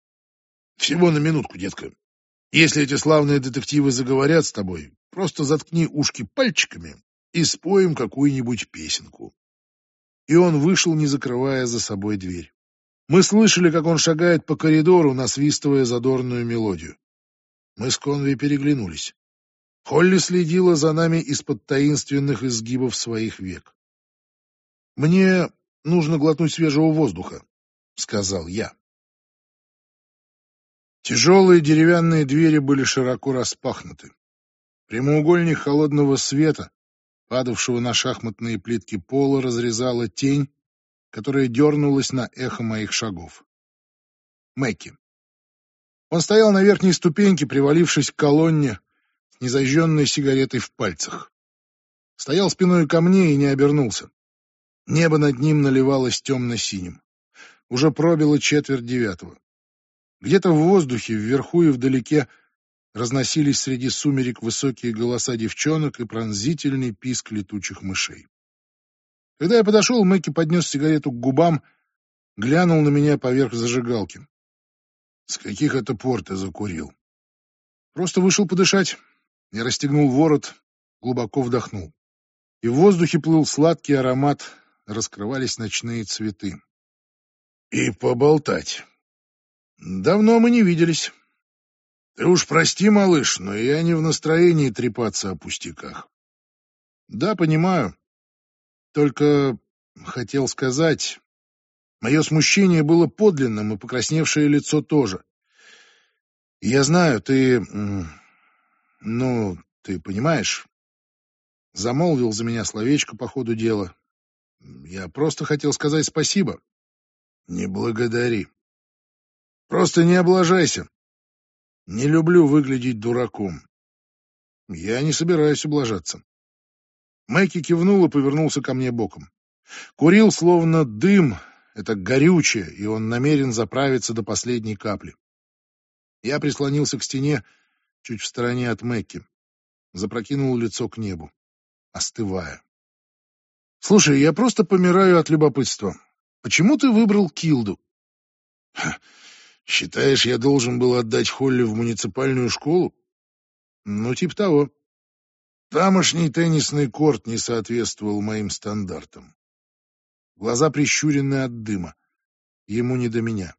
Всего на минутку, детка. Если эти славные детективы заговорят с тобой, просто заткни ушки пальчиками и споем какую-нибудь песенку». И он вышел, не закрывая за собой дверь. Мы слышали, как он шагает по коридору, насвистывая задорную мелодию. Мы с Конви переглянулись. Холли следила за нами из-под таинственных изгибов своих век. «Мне нужно глотнуть свежего воздуха», — сказал я. Тяжелые деревянные двери были широко распахнуты. Прямоугольник холодного света, падавшего на шахматные плитки пола, разрезала тень, которая дернулась на эхо моих шагов. Мэкки. Он стоял на верхней ступеньке, привалившись к колонне, с незажженной сигаретой в пальцах. Стоял спиной ко мне и не обернулся. Небо над ним наливалось темно-синим. Уже пробило четверть девятого. Где-то в воздухе, вверху и вдалеке, разносились среди сумерек высокие голоса девчонок и пронзительный писк летучих мышей. Когда я подошел, Мэкки поднес сигарету к губам, глянул на меня поверх зажигалки. «С каких это пор ты закурил?» «Просто вышел подышать». Я расстегнул ворот, глубоко вдохнул. И в воздухе плыл сладкий аромат, раскрывались ночные цветы. «И поболтать. Давно мы не виделись. Ты уж прости, малыш, но я не в настроении трепаться о пустяках». «Да, понимаю. Только хотел сказать, мое смущение было подлинным, и покрасневшее лицо тоже. Я знаю, ты... ну, ты понимаешь...» Замолвил за меня словечко по ходу дела. «Я просто хотел сказать спасибо». «Не благодари. Просто не облажайся. Не люблю выглядеть дураком». «Я не собираюсь облажаться». Мэкки кивнул и повернулся ко мне боком. Курил словно дым, это горючее, и он намерен заправиться до последней капли. Я прислонился к стене, чуть в стороне от Мэкки, запрокинул лицо к небу, остывая. «Слушай, я просто помираю от любопытства. Почему ты выбрал Килду?» «Ха, считаешь, я должен был отдать Холли в муниципальную школу?» «Ну, типа того. Тамошний теннисный корт не соответствовал моим стандартам. Глаза прищурены от дыма. Ему не до меня.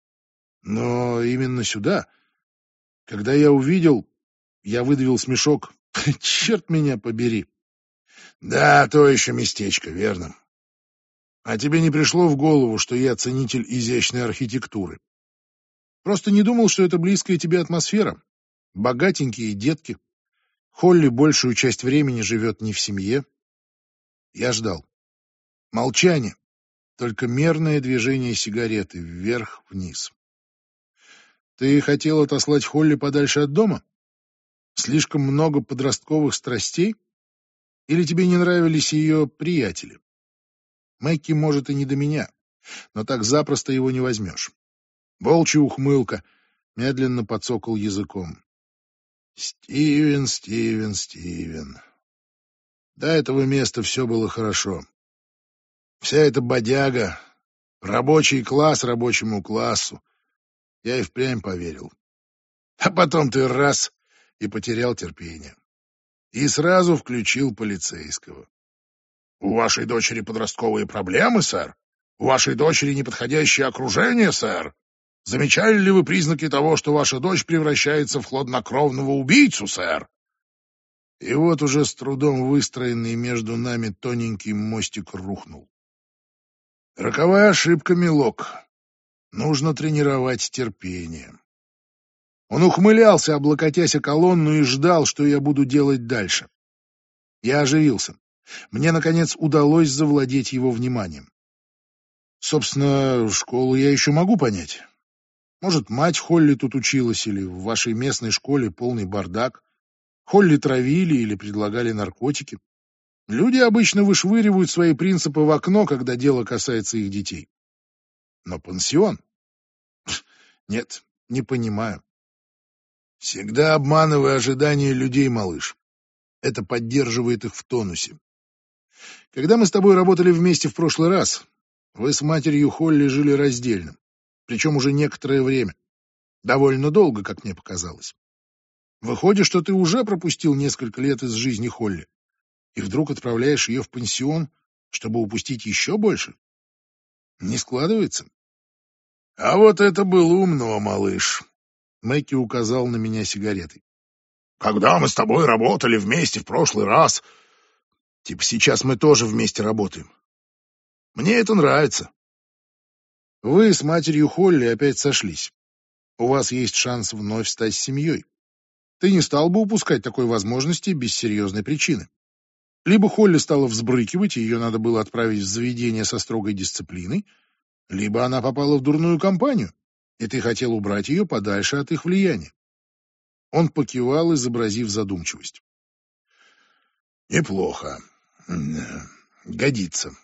Но именно сюда, когда я увидел, я выдавил смешок. Черт меня побери. Да, то еще местечко, верно. А тебе не пришло в голову, что я ценитель изящной архитектуры? Просто не думал, что это близкая тебе атмосфера. Богатенькие детки. Холли большую часть времени живет не в семье. Я ждал. Молчание. Только мерное движение сигареты вверх-вниз. Ты хотел отослать Холли подальше от дома? Слишком много подростковых страстей? Или тебе не нравились ее приятели? Мэкки, может, и не до меня, но так запросто его не возьмешь. Волчья ухмылка, медленно подсокал языком. Стивен, Стивен, Стивен. До этого места все было хорошо. Вся эта бодяга, рабочий класс рабочему классу. Я и впрямь поверил. А потом ты раз и потерял терпение. И сразу включил полицейского. У вашей дочери подростковые проблемы, сэр? У вашей дочери неподходящее окружение, сэр? Замечали ли вы признаки того, что ваша дочь превращается в хладнокровного убийцу, сэр? И вот уже с трудом выстроенный между нами тоненький мостик рухнул. Роковая ошибка, милок. Нужно тренировать терпение. Он ухмылялся, облокотясь о колонну, и ждал, что я буду делать дальше. Я оживился. Мне, наконец, удалось завладеть его вниманием. Собственно, школу я еще могу понять. Может, мать Холли тут училась, или в вашей местной школе полный бардак. Холли травили или предлагали наркотики. Люди обычно вышвыривают свои принципы в окно, когда дело касается их детей. Но пансион? Нет, не понимаю. Всегда обманывай ожидания людей, малыш. Это поддерживает их в тонусе. Когда мы с тобой работали вместе в прошлый раз, вы с матерью Холли жили раздельно, причем уже некоторое время. Довольно долго, как мне показалось. Выходит, что ты уже пропустил несколько лет из жизни Холли и вдруг отправляешь ее в пансион, чтобы упустить еще больше? Не складывается? А вот это было умно, малыш. Мэкки указал на меня сигаретой. Когда мы с тобой работали вместе в прошлый раз... Типа сейчас мы тоже вместе работаем. Мне это нравится. Вы с матерью Холли опять сошлись. У вас есть шанс вновь стать семьей. Ты не стал бы упускать такой возможности без серьезной причины. Либо Холли стала взбрыкивать, и ее надо было отправить в заведение со строгой дисциплиной, либо она попала в дурную компанию, и ты хотел убрать ее подальше от их влияния. Он покивал, изобразив задумчивость. Неплохо. Годится.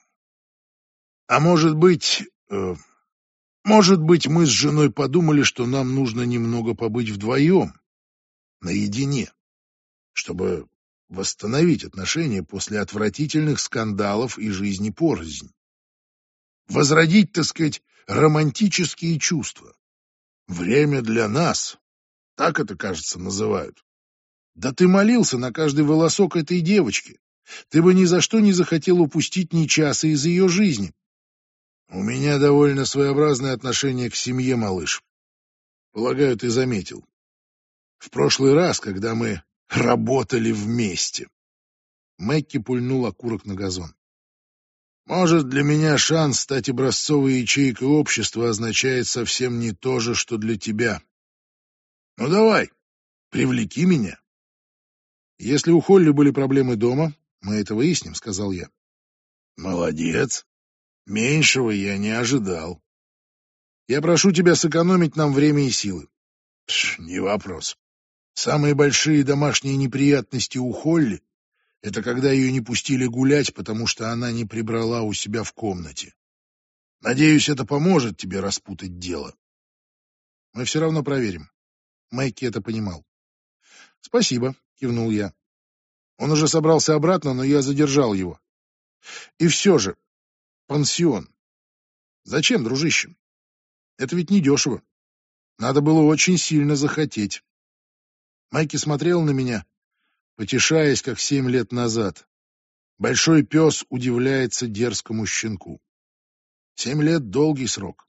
А может быть... Э, может быть, мы с женой подумали, что нам нужно немного побыть вдвоем, наедине, чтобы восстановить отношения после отвратительных скандалов и жизни порознь. Возродить, так сказать, романтические чувства. Время для нас. Так это, кажется, называют. Да ты молился на каждый волосок этой девочки. Ты бы ни за что не захотел упустить ни часа из ее жизни. У меня довольно своеобразное отношение к семье, малыш. Полагаю, ты заметил. В прошлый раз, когда мы работали вместе. Мэкки пульнул окурок на газон. Может, для меня шанс стать образцовой ячейкой общества означает совсем не то же, что для тебя. Ну давай, привлеки меня. Если у Холли были проблемы дома, мы это выясним, сказал я. Молодец. Меньшего я не ожидал. Я прошу тебя сэкономить нам время и силы. Пш, не вопрос. Самые большие домашние неприятности у Холли — это когда ее не пустили гулять, потому что она не прибрала у себя в комнате. Надеюсь, это поможет тебе распутать дело. Мы все равно проверим. Мэкки это понимал. Спасибо, кивнул я. Он уже собрался обратно, но я задержал его. И все же, пансион. Зачем, дружище? Это ведь не дешево. Надо было очень сильно захотеть. Майки смотрел на меня, потешаясь, как семь лет назад. Большой пес удивляется дерзкому щенку. Семь лет — долгий срок.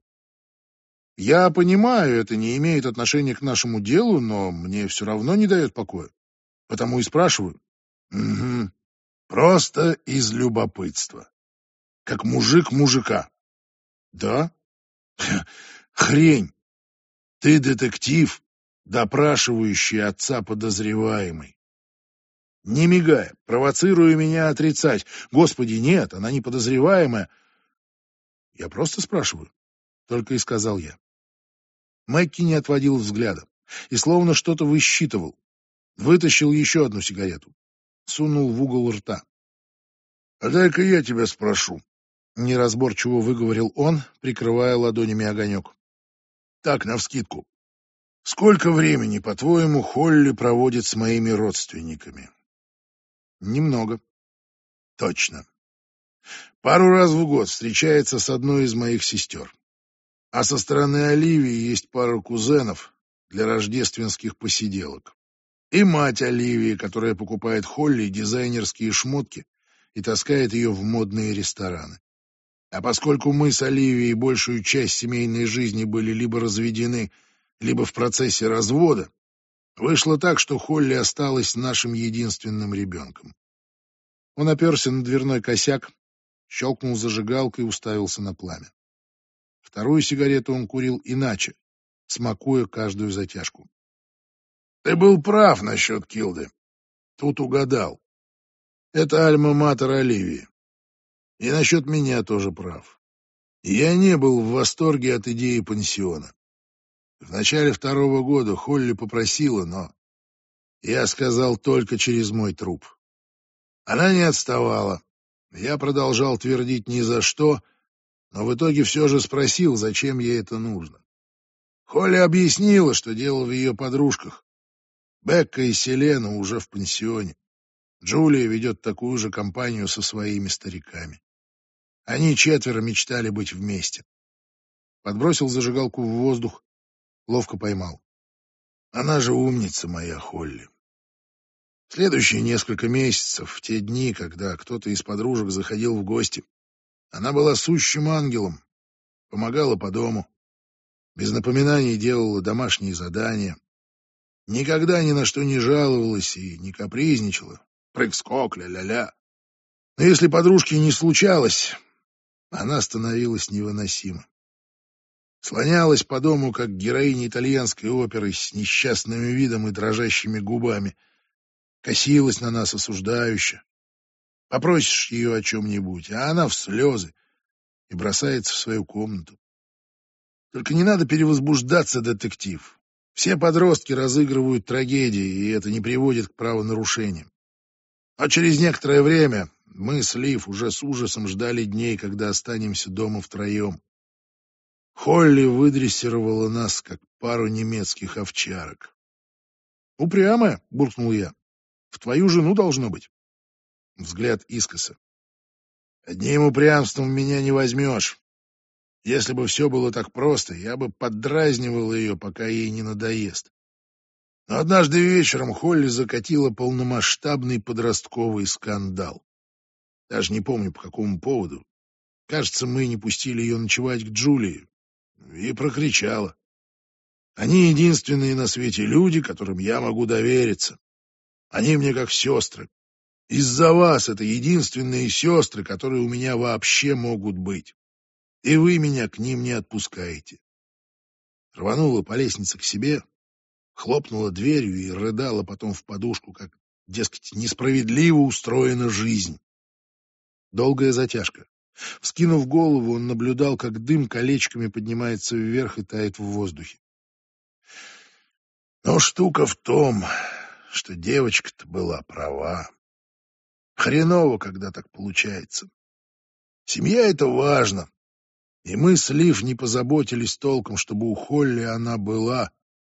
Я понимаю, это не имеет отношения к нашему делу, но мне все равно не дает покоя. Потому и спрашиваю. Угу. Просто из любопытства. Как мужик мужика. Да? Хрень. Ты детектив, допрашивающий отца подозреваемой. Не мигая, провоцируя меня отрицать. Господи, нет, она не подозреваемая. Я просто спрашиваю. Только и сказал я. Мэкки не отводил взгляда и словно что-то высчитывал. Вытащил еще одну сигарету. Сунул в угол рта. — А дай-ка я тебя спрошу, — неразборчиво выговорил он, прикрывая ладонями огонек. — Так, навскидку. Сколько времени, по-твоему, Холли проводит с моими родственниками? — Немного. — Точно. Пару раз в год встречается с одной из моих сестер. А со стороны Оливии есть пара кузенов для рождественских посиделок. И мать Оливии, которая покупает Холли дизайнерские шмотки и таскает ее в модные рестораны. А поскольку мы с Оливией большую часть семейной жизни были либо разведены, либо в процессе развода, вышло так, что Холли осталась нашим единственным ребенком. Он оперся на дверной косяк, щелкнул зажигалкой и уставился на пламя. Вторую сигарету он курил иначе, смакуя каждую затяжку. Ты был прав насчет Килды. Тут угадал. Это альма-матер Оливии. И насчет меня тоже прав. Я не был в восторге от идеи пансиона. В начале второго года Холли попросила, но я сказал только через мой труп. Она не отставала. Я продолжал твердить ни за что, но в итоге все же спросил, зачем ей это нужно. Холли объяснила, что дело в ее подружках. Бекка и Селена уже в пансионе. Джулия ведет такую же компанию со своими стариками. Они четверо мечтали быть вместе. Подбросил зажигалку в воздух, ловко поймал. Она же умница моя, Холли. Следующие несколько месяцев, в те дни, когда кто-то из подружек заходил в гости, она была сущим ангелом, помогала по дому, без напоминаний делала домашние задания, никогда ни на что не жаловалась и не капризничала, прыг-скок, ля-ля-ля. Но если подружки не случалось, она становилась невыносима. Слонялась по дому, как героиня итальянской оперы с несчастным видом и дрожащими губами, косилась на нас осуждающе. Попросишь ее о чем-нибудь, а она в слезы и бросается в свою комнату. Только не надо перевозбуждаться, детектив. Все подростки разыгрывают трагедии, и это не приводит к правонарушениям. А через некоторое время мы с Лив уже с ужасом ждали дней, когда останемся дома втроем. Холли выдрессировала нас, как пару немецких овчарок. «Упрямая», — буркнул я. «В твою жену должно быть». Взгляд искоса. «Одним упрямством меня не возьмешь. Если бы все было так просто, я бы поддразнивал ее, пока ей не надоест. Но однажды вечером Холли закатила полномасштабный подростковый скандал. Даже не помню, по какому поводу. Кажется, мы не пустили ее ночевать к Джулии. И прокричала. Они единственные на свете люди, которым я могу довериться. Они мне как сестры. Из-за вас это единственные сестры, которые у меня вообще могут быть. И вы меня к ним не отпускаете. Рванула по лестнице к себе, хлопнула дверью и рыдала потом в подушку, как, дескать, несправедливо устроена жизнь. Долгая затяжка. Вскинув голову, он наблюдал, как дым колечками поднимается вверх и тает в воздухе. Но штука в том, что девочка-то была права. Хреново, когда так получается. Семья — это важно. И мы с Лив не позаботились толком, чтобы у Холли она была.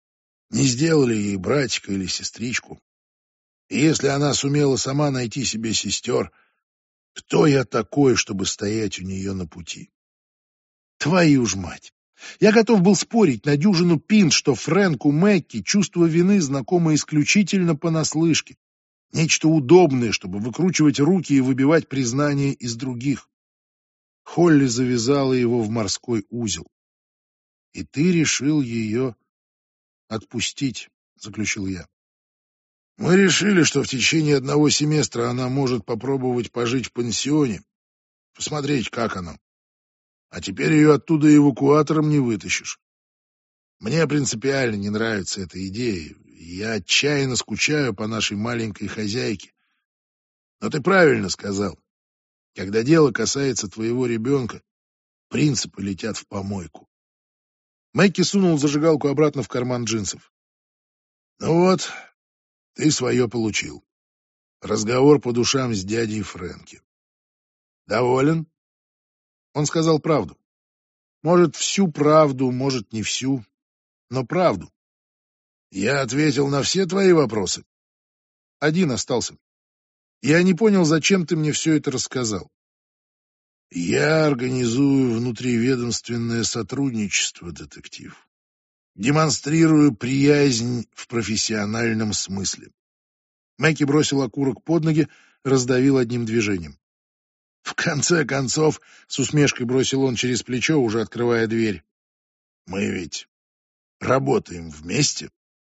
Не сделали ей братика или сестричку. И если она сумела сама найти себе сестер, кто я такой, чтобы стоять у нее на пути? Твою ж мать! Я готов был спорить на дюжину пинт, что Фрэнку Мэкки чувство вины знакомо исключительно понаслышке. Нечто удобное, чтобы выкручивать руки и выбивать признание из других. Холли завязала его в морской узел. И ты решил ее отпустить, заключил я. Мы решили, что в течение одного семестра она может попробовать пожить в пансионе, посмотреть, как оно. А теперь ее оттуда эвакуатором не вытащишь. Мне принципиально не нравится эта идея, и я отчаянно скучаю по нашей маленькой хозяйке. Но ты правильно сказал. Когда дело касается твоего ребенка, принципы летят в помойку. Мэкки сунул зажигалку обратно в карман джинсов. Ну вот, ты свое получил. Разговор по душам с дядей Фрэнки. Доволен? Он сказал правду. Может, всю правду, может, не всю, но правду. Я ответил на все твои вопросы. Один остался. Я не понял, зачем ты мне все это рассказал. Я организую внутриведомственное сотрудничество, детектив. Демонстрирую приязнь в профессиональном смысле. Мэкки бросил окурок под ноги, раздавил одним движением. В конце концов, с усмешкой бросил он через плечо, уже открывая дверь. Мы ведь работаем вместе.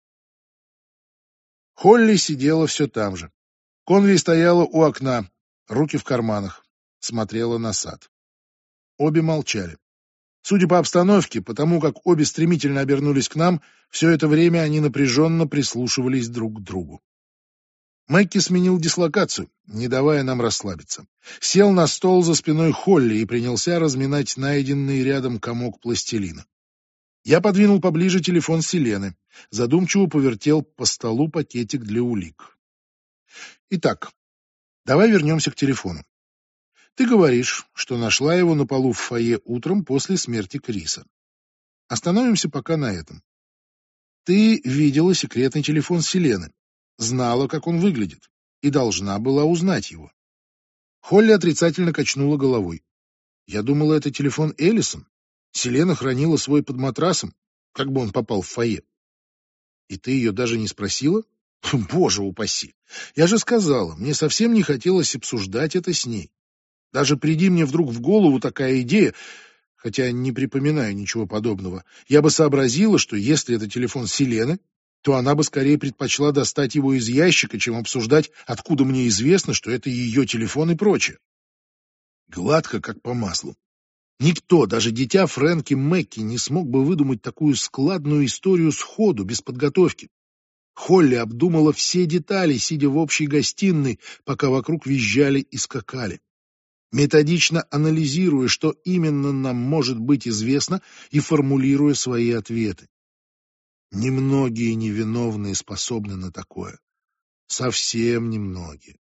Холли сидела все там же. Конви стояла у окна, руки в карманах, смотрела на сад. Обе молчали. Судя по обстановке, потому как обе стремительно обернулись к нам, все это время они напряженно прислушивались друг к другу. Мэкки сменил дислокацию, не давая нам расслабиться. Сел на стол за спиной Холли и принялся разминать найденный рядом комок пластилина. Я подвинул поближе телефон Селены, задумчиво повертел по столу пакетик для улик. Итак, давай вернемся к телефону. Ты говоришь, что нашла его на полу в фойе утром после смерти Криса. Остановимся пока на этом. Ты видела секретный телефон Селены, знала, как он выглядит, и должна была узнать его. Холли отрицательно качнула головой. Я думала, это телефон Эллисон. Селена хранила свой под матрасом, как бы он попал в фойе. И ты ее даже не спросила? Боже упаси! Я же сказала, мне совсем не хотелось обсуждать это с ней. Даже приди мне вдруг в голову такая идея, хотя не припоминаю ничего подобного, я бы сообразила, что если это телефон Селены, то она бы скорее предпочла достать его из ящика, чем обсуждать, откуда мне известно, что это ее телефон и прочее. Гладко, как по маслу. Никто, даже дитя Фрэнки Мэкки, не смог бы выдумать такую складную историю сходу, без подготовки. Холли обдумала все детали, сидя в общей гостиной, пока вокруг визжали и скакали, методично анализируя, что именно нам может быть известно, и формулируя свои ответы. Немногие невиновные способны на такое. Совсем немногие.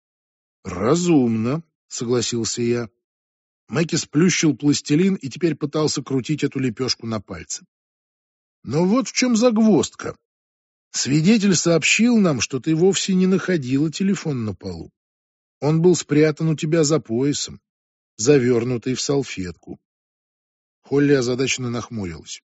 «Разумно», — согласился я. Мэкки сплющил пластилин и теперь пытался крутить эту лепешку на пальце. Но вот в чем загвоздка. Свидетель сообщил нам, что ты вовсе не находила телефон на полу. Он был спрятан у тебя за поясом, завернутый в салфетку. Холли озадаченно нахмурилась.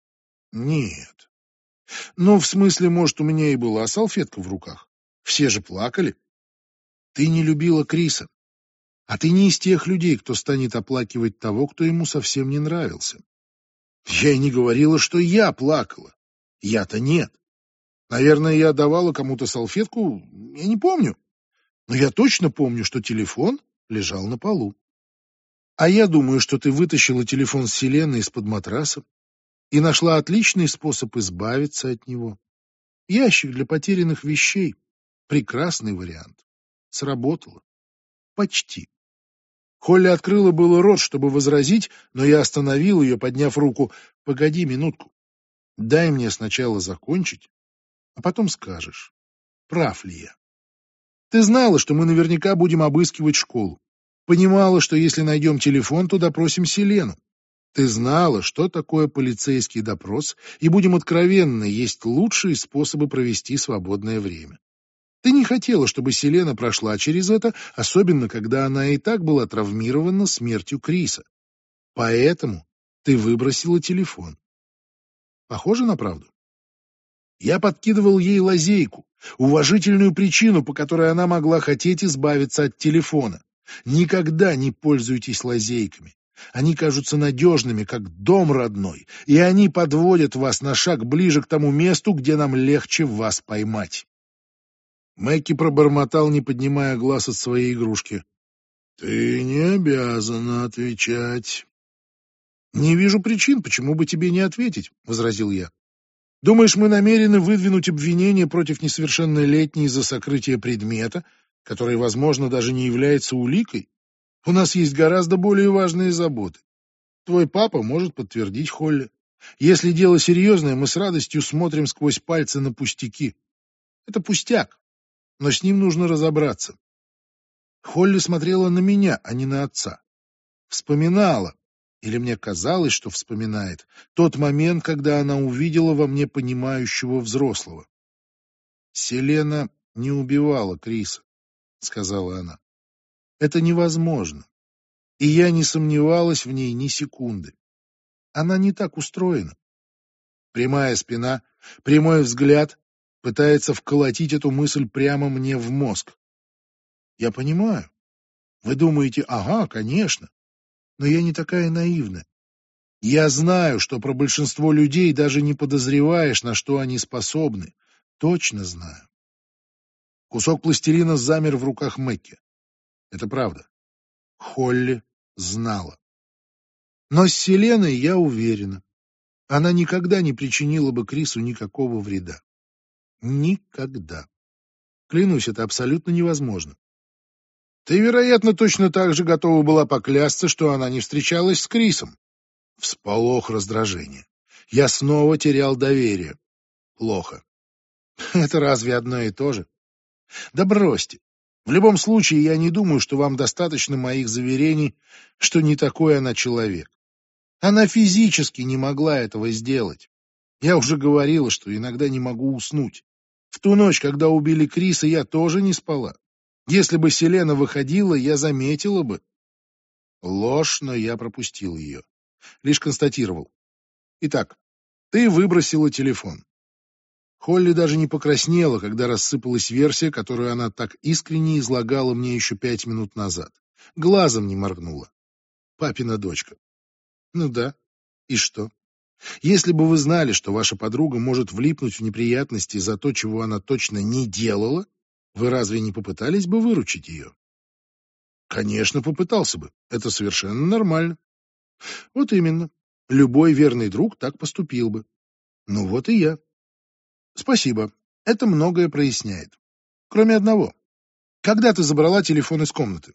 Нет. Ну, в смысле, может, у меня и была салфетка в руках. Все же плакали. Ты не любила Криса. А ты не из тех людей, кто станет оплакивать того, кто ему совсем не нравился. Я и не говорила, что я плакала. Я-то нет. Наверное, я давала кому-то салфетку, я не помню. Но я точно помню, что телефон лежал на полу. А я думаю, что ты вытащила телефон Селены из-под матраса и нашла отличный способ избавиться от него. Ящик для потерянных вещей. Прекрасный вариант. Сработало. Почти. Холли открыла было рот, чтобы возразить, но я остановил ее, подняв руку. Погоди минутку. Дай мне сначала закончить, а потом скажешь, прав ли я. Ты знала, что мы наверняка будем обыскивать школу. Понимала, что если найдем телефон, то допросим Селену. Ты знала, что такое полицейский допрос, и, будем откровенны, есть лучшие способы провести свободное время. Ты не хотела, чтобы Селена прошла через это, особенно когда она и так была травмирована смертью Криса. Поэтому ты выбросила телефон. Похоже на правду? Я подкидывал ей лазейку, уважительную причину, по которой она могла хотеть избавиться от телефона. Никогда не пользуйтесь лазейками. Они кажутся надежными, как дом родной, и они подводят вас на шаг ближе к тому месту, где нам легче вас поймать. Мэкки пробормотал, не поднимая глаз от своей игрушки. «Ты не обязана отвечать». «Не вижу причин, почему бы тебе не ответить», — возразил я. «Думаешь, мы намерены выдвинуть обвинение против несовершеннолетней из-за сокрытия предмета, который, возможно, даже не является уликой? У нас есть гораздо более важные заботы. Твой папа может подтвердить Холли. Если дело серьезное, мы с радостью смотрим сквозь пальцы на пустяки. Это пустяк, но с ним нужно разобраться». Холли смотрела на меня, а не на отца. Вспоминала, или мне казалось, что вспоминает, тот момент, когда она увидела во мне понимающего взрослого. «Селена не убивала Криса», — сказала она. «Это невозможно. И я не сомневалась в ней ни секунды. Она не так устроена. Прямая спина, прямой взгляд пытается вколотить эту мысль прямо мне в мозг. Я понимаю. Вы думаете, ага, конечно. Но я не такая наивная. Я знаю, что про большинство людей даже не подозреваешь, на что они способны. Точно знаю. Кусок пластилина замер в руках Мэкки. Это правда. Холли знала. Но с Селеной я уверена. Она никогда не причинила бы Крису никакого вреда. Никогда. Клянусь, это абсолютно невозможно. Ты, вероятно, точно так же готова была поклясться, что она не встречалась с Крисом. Всполох раздражения. Я снова терял доверие. Плохо. Это разве одно и то же? Да бросьте. В любом случае, я не думаю, что вам достаточно моих заверений, что не такой она человек. Она физически не могла этого сделать. Я уже говорила, что иногда не могу уснуть. В ту ночь, когда убили Криса, я тоже не спала. Если бы Селена выходила, я заметила бы. Ложь, но я пропустил ее. Лишь констатировал. Итак, ты выбросила телефон. Холли даже не покраснела, когда рассыпалась версия, которую она так искренне излагала мне еще пять минут назад. Глазом не моргнула. Папина дочка. Ну да. И что? Если бы вы знали, что ваша подруга может влипнуть в неприятности за то, чего она точно не делала, вы разве не попытались бы выручить ее? Конечно, попытался бы. Это совершенно нормально. Вот именно. Любой верный друг так поступил бы. Ну вот и я. Спасибо. Это многое проясняет. Кроме одного. Когда ты забрала телефон из комнаты?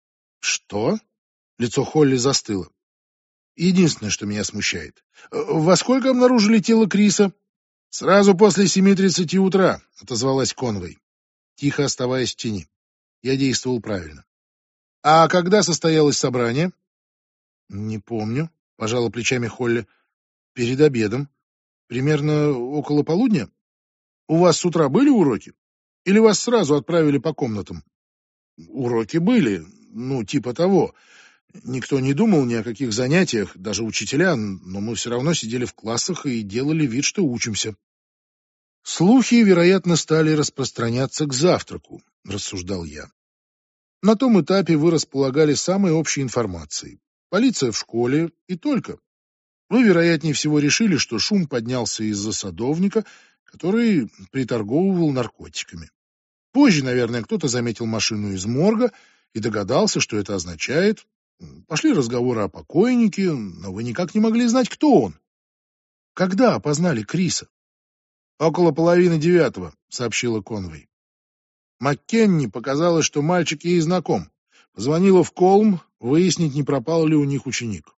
Что? Лицо Холли застыло. Единственное, что меня смущает. Во сколько обнаружили тело Криса? Сразу после семи тридцати утра, отозвалась Конвей, тихо оставаясь в тени. Я действовал правильно. А когда состоялось собрание? Не помню, пожала плечами Холли. Перед обедом. Примерно около полудня. У вас с утра были уроки? Или вас сразу отправили по комнатам? Уроки были, ну, типа того. Никто не думал ни о каких занятиях, даже учителя, но мы все равно сидели в классах и делали вид, что учимся. Слухи, вероятно, стали распространяться к завтраку, рассуждал я. На том этапе вы располагали самой общей информацией. Полиция в школе и только. Вы, вероятнее всего, решили, что шум поднялся из-за садовника, который приторговывал наркотиками. Позже, наверное, кто-то заметил машину из морга и догадался, что это означает. Пошли разговоры о покойнике, но вы никак не могли знать, кто он. Когда опознали Криса? Около половины девятого, сообщила Конвей. Маккенни показалось, что мальчик ей знаком. Позвонила в Колм, выяснить, не пропал ли у них ученик.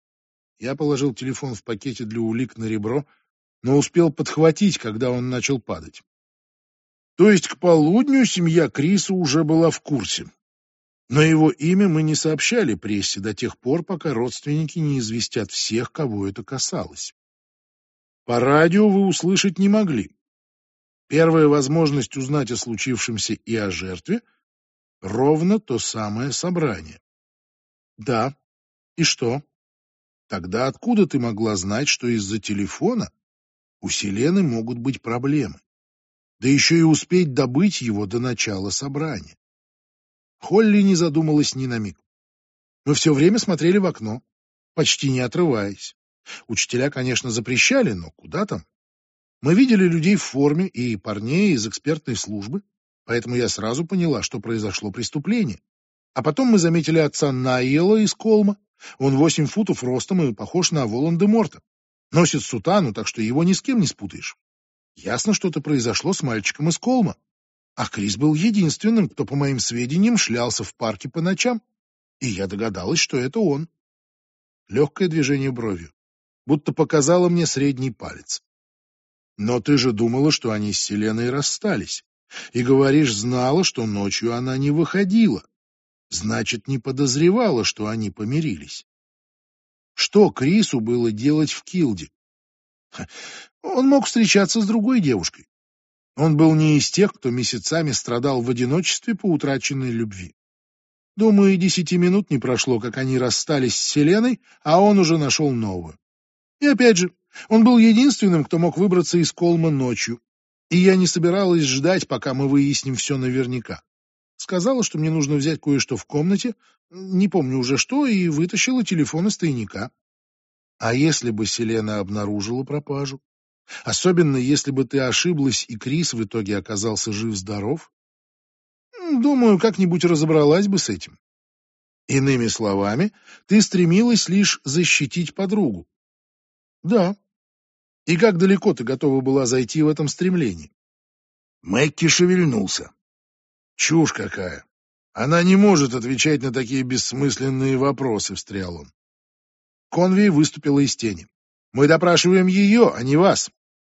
Я положил телефон в пакете для улик на ребро, но успел подхватить, когда он начал падать. То есть к полудню семья Криса уже была в курсе. Но его имя мы не сообщали прессе до тех пор, пока родственники не известят всех, кого это касалось. По радио вы услышать не могли. Первая возможность узнать о случившемся и о жертве — ровно то самое собрание. Да. И что? Тогда откуда ты могла знать, что из-за телефона у Селены могут быть проблемы? Да еще и успеть добыть его до начала собрания. Холли не задумалась ни на миг. Мы все время смотрели в окно, почти не отрываясь. Учителя, конечно, запрещали, но куда там? Мы видели людей в форме и парней из экспертной службы, поэтому я сразу поняла, что произошло преступление. А потом мы заметили отца Найела из Колма. Он восемь футов ростом и похож на Волан-де-Морта. Носит сутану, так что его ни с кем не спутаешь. Ясно, что-то произошло с мальчиком из Колма. А Крис был единственным, кто, по моим сведениям, шлялся в парке по ночам. И я догадалась, что это он. Легкое движение бровью, будто показало мне средний палец. Но ты же думала, что они с Селеной расстались. И, говоришь, знала, что ночью она не выходила. Значит, не подозревала, что они помирились. Что Крису было делать в Килде? Он мог встречаться с другой девушкой. Он был не из тех, кто месяцами страдал в одиночестве по утраченной любви. Думаю, и десяти минут не прошло, как они расстались с Селеной, а он уже нашел новую. И опять же, он был единственным, кто мог выбраться из Колма ночью. И я не собиралась ждать, пока мы выясним все наверняка. Сказала, что мне нужно взять кое-что в комнате, не помню уже что, и вытащила телефон из тайника. А если бы Селена обнаружила пропажу? Особенно, если бы ты ошиблась, и Крис в итоге оказался жив-здоров? Думаю, как-нибудь разобралась бы с этим. Иными словами, ты стремилась лишь защитить подругу. Да. И как далеко ты готова была зайти в этом стремлении? Мэкки шевельнулся. Чушь какая. Она не может отвечать на такие бессмысленные вопросы, встрял он. Конвей выступила из тени. Мы допрашиваем ее, а не вас.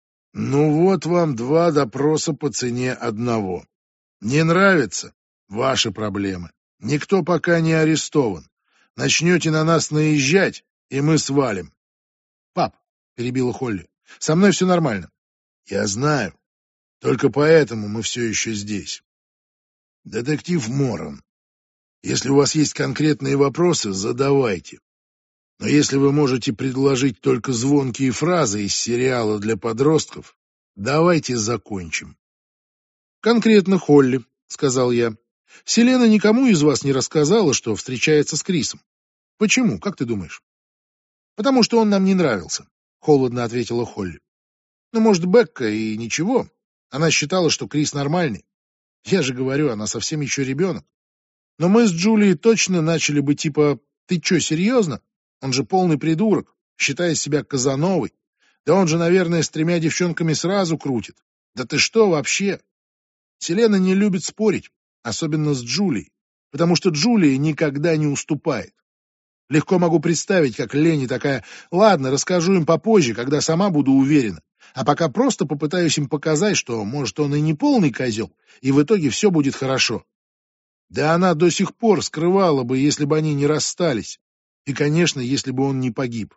Ну вот вам два допроса по цене одного. Не нравится? Ваши проблемы. Никто пока не арестован. Начнете на нас наезжать, и мы свалим. Пап, перебила Холли, со мной все нормально. Я знаю. Только поэтому мы все еще здесь. Детектив Моран, если у вас есть конкретные вопросы, задавайте. Но если вы можете предложить только звонкие фразы из сериала для подростков, давайте закончим. Конкретно Холли, сказал я. Селена никому из вас не рассказала, что встречается с Крисом. Почему, как ты думаешь? Потому что он нам не нравился, холодно ответила Холли. Ну, может, Бекка и ничего. Она считала, что Крис нормальный. Я же говорю, она совсем еще ребенок. Но мы с Джулией точно начали бы типа «Ты че, серьезно? Он же полный придурок, считая себя Казановой. Да он же, наверное, с тремя девчонками сразу крутит. Да ты что вообще?» Селена не любит спорить, особенно с Джулией, потому что Джулия никогда не уступает. Легко могу представить, как Лени такая: «Ладно, расскажу им попозже, когда сама буду уверена. А пока просто попытаюсь им показать, что, может, он и не полный козел, и в итоге все будет хорошо». Да она до сих пор скрывала бы, если бы они не расстались. И, конечно, если бы он не погиб.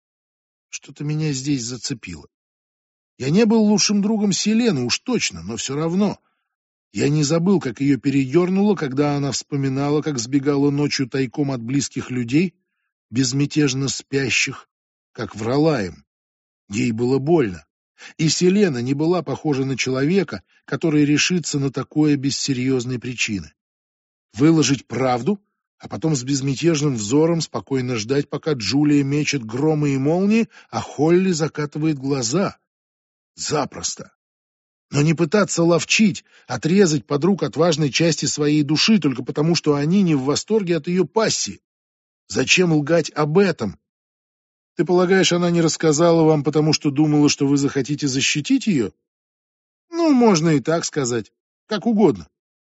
Что-то меня здесь зацепило. Я не был лучшим другом Селены, уж точно, но все равно. Я не забыл, как ее передернуло, когда она вспоминала, как сбегала ночью тайком от близких людей, безмятежно спящих, как врала им. Ей было больно. И Селена не была похожа на человека, который решится на такое без серьезной причины. Выложить правду, а потом с безмятежным взором спокойно ждать, пока Джулия мечет громы и молнии, а Холли закатывает глаза. Запросто. Но не пытаться ловчить, отрезать подруг от важной части своей души только потому, что они не в восторге от ее пассии. Зачем лгать об этом? Ты полагаешь, она не рассказала вам, потому что думала, что вы захотите защитить ее? Ну, можно и так сказать. Как угодно.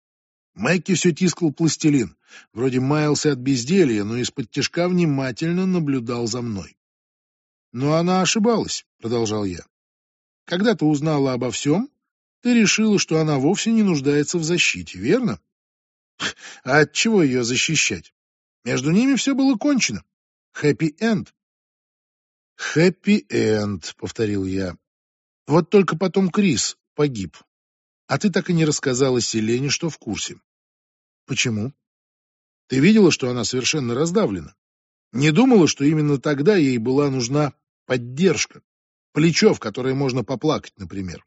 Мэкки все тискал пластилин. Вроде маялся от безделья, но из-под тишка внимательно наблюдал за мной. Но она ошибалась, продолжал я. Когда ты узнала обо всем, ты решила, что она вовсе не нуждается в защите, верно? А от чего ее защищать? Между ними все было кончено. Хэппи-энд. Хэппи-энд, повторил я. Вот только потом Крис погиб. А ты так и не рассказала Селене, что в курсе. Почему? Ты видела, что она совершенно раздавлена? Не думала, что именно тогда ей была нужна поддержка? Плечо, в которое можно поплакать, например.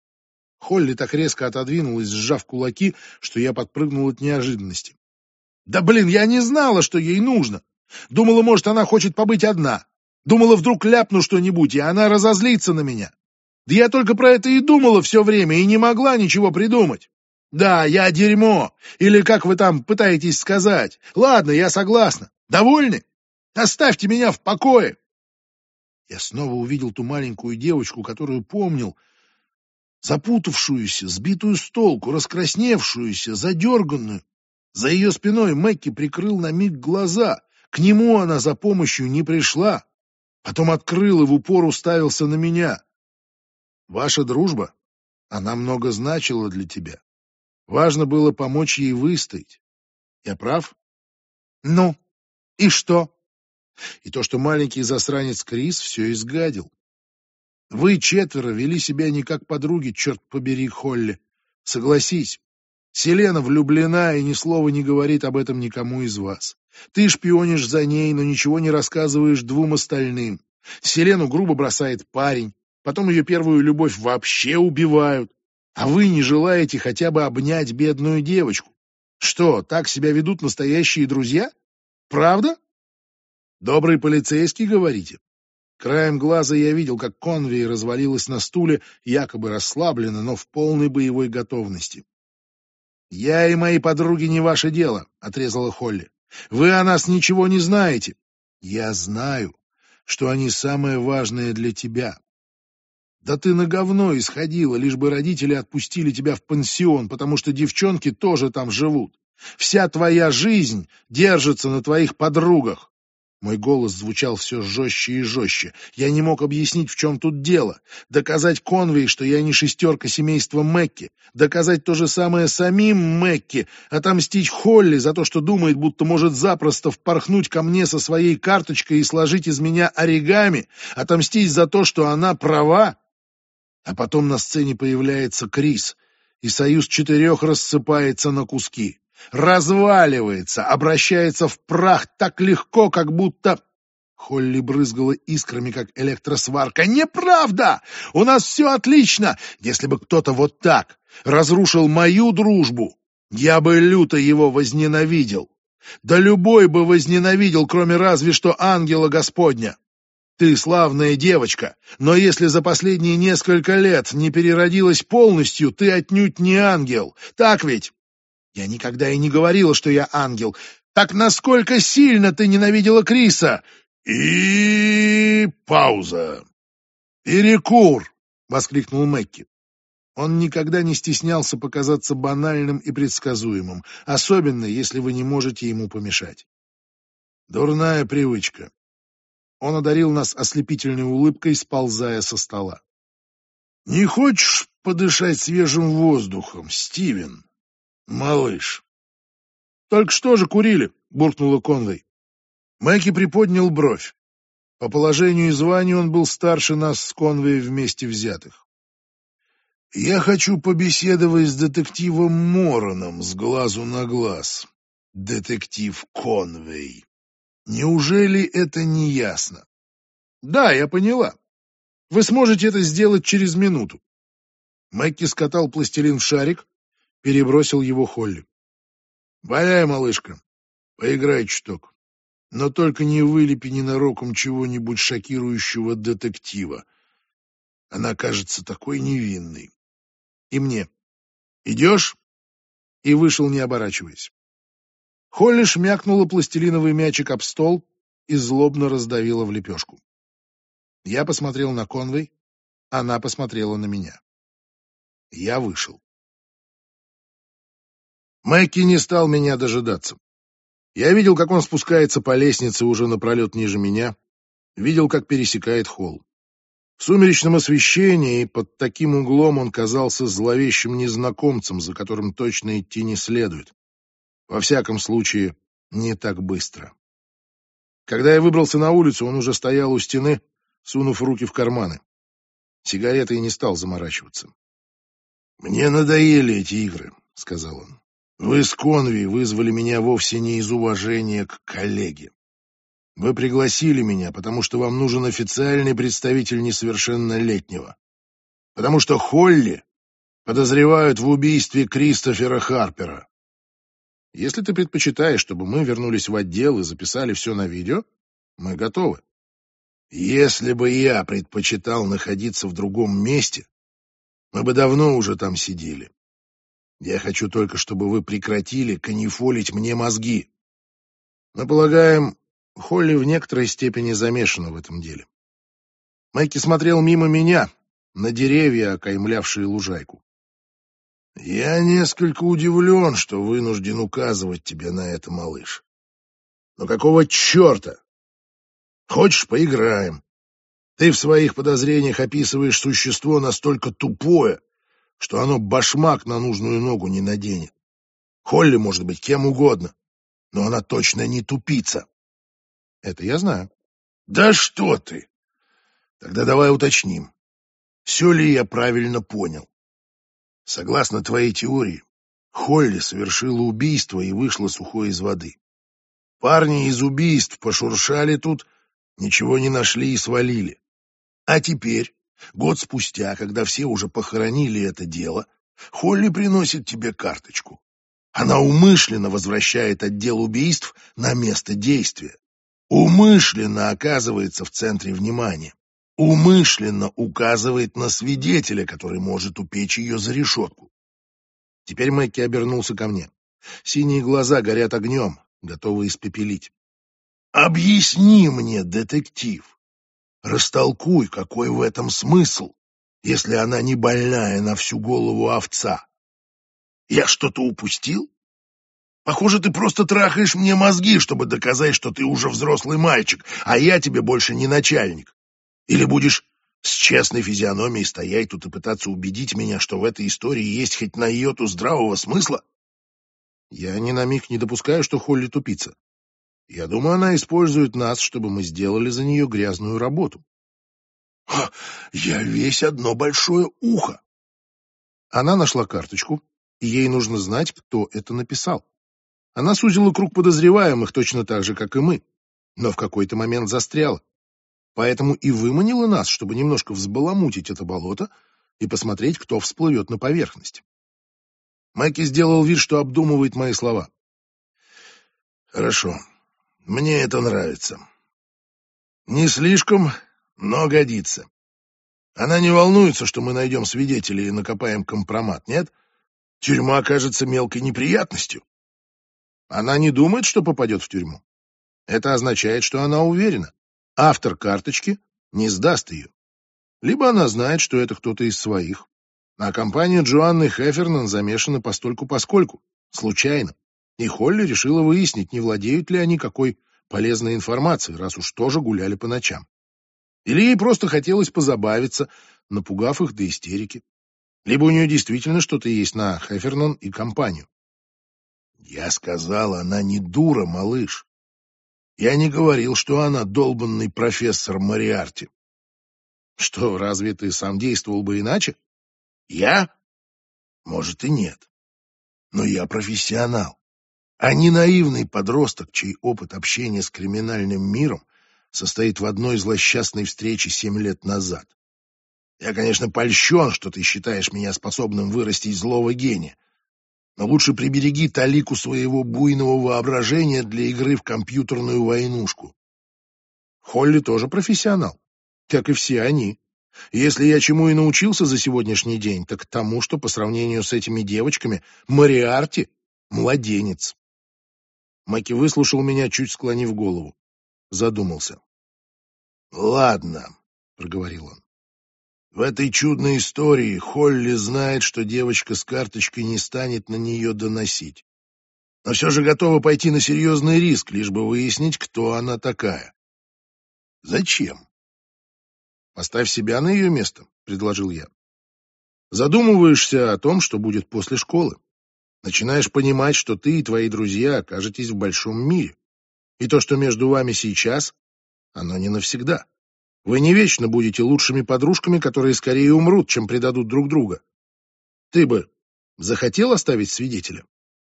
Холли так резко отодвинулась, сжав кулаки, что я подпрыгнул от неожиданности. Да блин, я не знала, что ей нужно. Думала, может, она хочет побыть одна. Думала, вдруг ляпну что-нибудь, и она разозлится на меня. Да я только про это и думала все время, и не могла ничего придумать. Да, я дерьмо, или как вы там пытаетесь сказать. Ладно, я согласна. Довольны? Оставьте меня в покое. Я снова увидел ту маленькую девочку, которую помнил, запутавшуюся, сбитую с толку, раскрасневшуюся, задерганную. За ее спиной Мэкки прикрыл на миг глаза. К нему она за помощью не пришла. Потом открыл и в упор уставился на меня. Ваша дружба, она много значила для тебя. Важно было помочь ей выстоять. Я прав? Ну, и что? И то, что маленький засранец Крис все изгадил. Вы четверо вели себя не как подруги, черт побери, Холли. Согласись, Селена влюблена и ни слова не говорит об этом никому из вас. Ты шпионишь за ней, но ничего не рассказываешь двум остальным. Селену грубо бросает парень, потом ее первую любовь вообще убивают, а вы не желаете хотя бы обнять бедную девочку. Что, так себя ведут настоящие друзья? Правда? Добрый полицейский, говорите? Краем глаза я видел, как Конвей развалилась на стуле, якобы расслабленно, но в полной боевой готовности. «Я и мои подруги не ваше дело», — отрезала Холли. «Вы о нас ничего не знаете». «Я знаю, что они самое важное для тебя». «Да ты на говно исходила, лишь бы родители отпустили тебя в пансион, потому что девчонки тоже там живут. Вся твоя жизнь держится на твоих подругах». Мой голос звучал все жестче и жестче. Я не мог объяснить, в чем тут дело. Доказать Конвей, что я не шестерка семейства Мэкки. Доказать то же самое самим Мэкки. Отомстить Холли за то, что думает, будто может запросто впорхнуть ко мне со своей карточкой и сложить из меня оригами. Отомстить за то, что она права. А потом на сцене появляется Крис, и союз четырех рассыпается на куски. Разваливается, обращается в прах так легко, как будто... Холли брызгала искрами, как электросварка. «Неправда! У нас все отлично! Если бы кто-то вот так разрушил мою дружбу, я бы люто его возненавидел. Да любой бы возненавидел, кроме разве что ангела Господня. Ты славная девочка, но если за последние несколько лет не переродилась полностью, ты отнюдь не ангел. Так ведь?» Я никогда и не говорила, что я ангел. Так насколько сильно ты ненавидела Криса? И пауза. Перекур, воскликнул Мэкки. Он никогда не стеснялся показаться банальным и предсказуемым, особенно если вы не можете ему помешать. Дурная привычка. Он одарил нас ослепительной улыбкой, сползая со стола. Не хочешь подышать свежим воздухом, Стивен? Малыш. Только что же курили, буркнула Конвей. Мэкки приподнял бровь. По положению и званию он был старше нас с Конвей вместе взятых. Я хочу побеседовать с детективом Мороном с глазу на глаз. Детектив Конвей. Неужели это не ясно? Да, я поняла. Вы сможете это сделать через минуту. Мэкки скатал пластилин в шарик, перебросил его Холли. «Валяй, малышка, поиграй чуток, но только не вылепи ненароком чего-нибудь шокирующего детектива. Она кажется такой невинной. И мне. Идешь?» И вышел, не оборачиваясь. Холли шмякнула пластилиновый мячик об стол и злобно раздавила в лепешку. Я посмотрел на Конвей, она посмотрела на меня. Я вышел. Мэкки не стал меня дожидаться. Я видел, как он спускается по лестнице уже напролет ниже меня, видел, как пересекает холл. В сумеречном освещении под таким углом он казался зловещим незнакомцем, за которым точно идти не следует. Во всяком случае, не так быстро. Когда я выбрался на улицу, он уже стоял у стены, сунув руки в карманы. Сигаретой и не стал заморачиваться. «Мне надоели эти игры», — сказал он. «Вы с Конви вызвали меня вовсе не из уважения к коллеге. Вы пригласили меня, потому что вам нужен официальный представитель несовершеннолетнего. Потому что Холли подозревают в убийстве Кристофера Харпера. Если ты предпочитаешь, чтобы мы вернулись в отдел и записали все на видео, мы готовы. Если бы я предпочитал находиться в другом месте, мы бы давно уже там сидели. Я хочу только, чтобы вы прекратили канифолить мне мозги. Мы полагаем, Холли в некоторой степени замешана в этом деле. Майки смотрел мимо меня, на деревья, окаймлявшие лужайку. Я несколько удивлен, что вынужден указывать тебе на это, малыш. Но какого черта? Хочешь, поиграем? Ты в своих подозрениях описываешь существо настолько тупое, что оно башмак на нужную ногу не наденет. Холли может быть кем угодно, но она точно не тупица. Это я знаю. Да что ты! Тогда давай уточним, все ли я правильно понял. Согласно твоей теории, Холли совершила убийство и вышла сухой из воды. Парни из убийств пошуршали тут, ничего не нашли и свалили. А теперь, год спустя, когда все уже похоронили это дело, Холли приносит тебе карточку. Она умышленно возвращает отдел убийств на место действия. Умышленно оказывается в центре внимания. Умышленно указывает на свидетеля, который может упечь ее за решетку. Теперь Мэкки обернулся ко мне. Синие глаза горят огнем, готовы испепелить. «Объясни мне, детектив, растолкуй, какой в этом смысл, если она не больная на всю голову овца. Я что-то упустил? Похоже, ты просто трахаешь мне мозги, чтобы доказать, что ты уже взрослый мальчик, а я тебе больше не начальник. Или будешь с честной физиономией стоять тут и пытаться убедить меня, что в этой истории есть хоть на йоту здравого смысла? Я ни на миг не допускаю, что Холли тупица. Я думаю, она использует нас, чтобы мы сделали за нее грязную работу. Ха, я весь одно большое ухо. Она нашла карточку, и ей нужно знать, кто это написал. Она сузила круг подозреваемых точно так же, как и мы, но в какой-то момент застряла. Поэтому и выманила нас, чтобы немножко взбаламутить это болото и посмотреть, кто всплывет на поверхность. Майки сделал вид, что обдумывает мои слова. Хорошо, мне это нравится. Не слишком, но годится. Она не волнуется, что мы найдем свидетелей и накопаем компромат, нет? Тюрьма окажется мелкой неприятностью. Она не думает, что попадет в тюрьму. Это означает, что она уверена. Автор карточки не сдаст ее. Либо она знает, что это кто-то из своих. А компания Джоанны Хеффернан замешана постольку-поскольку, случайно. И Холли решила выяснить, не владеют ли они какой полезной информацией, раз уж тоже гуляли по ночам. Или ей просто хотелось позабавиться, напугав их до истерики. Либо у нее действительно что-то есть на Хеффернан и компанию. Я сказал, она не дура, малыш. Я не говорил, что она долбанный профессор Мориарти. Что, разве ты сам действовал бы иначе? Я? Может и нет. Но я профессионал, а не наивный подросток, чей опыт общения с криминальным миром состоит в одной злосчастной встрече семь лет назад. Я, конечно, польщен, что ты считаешь меня способным вырастить злого гения, но лучше прибереги талику своего буйного воображения для игры в компьютерную войнушку. Холли тоже профессионал, как и все они. Если я чему и научился за сегодняшний день, так тому, что по сравнению с этими девочками Мориарти — младенец. Маки выслушал меня, чуть склонив голову. Задумался. «Ладно», — проговорил он. «В этой чудной истории Холли знает, что девочка с карточкой не станет на нее доносить. Но все же готова пойти на серьезный риск, лишь бы выяснить, кто она такая. Зачем?» «Поставь себя на ее место», — предложил я. «Задумываешься о том, что будет после школы. Начинаешь понимать, что ты и твои друзья окажетесь в большом мире. И то, что между вами сейчас, оно не навсегда. Вы не вечно будете лучшими подружками, которые скорее умрут, чем предадут друг друга. Ты бы захотел оставить свидетеля?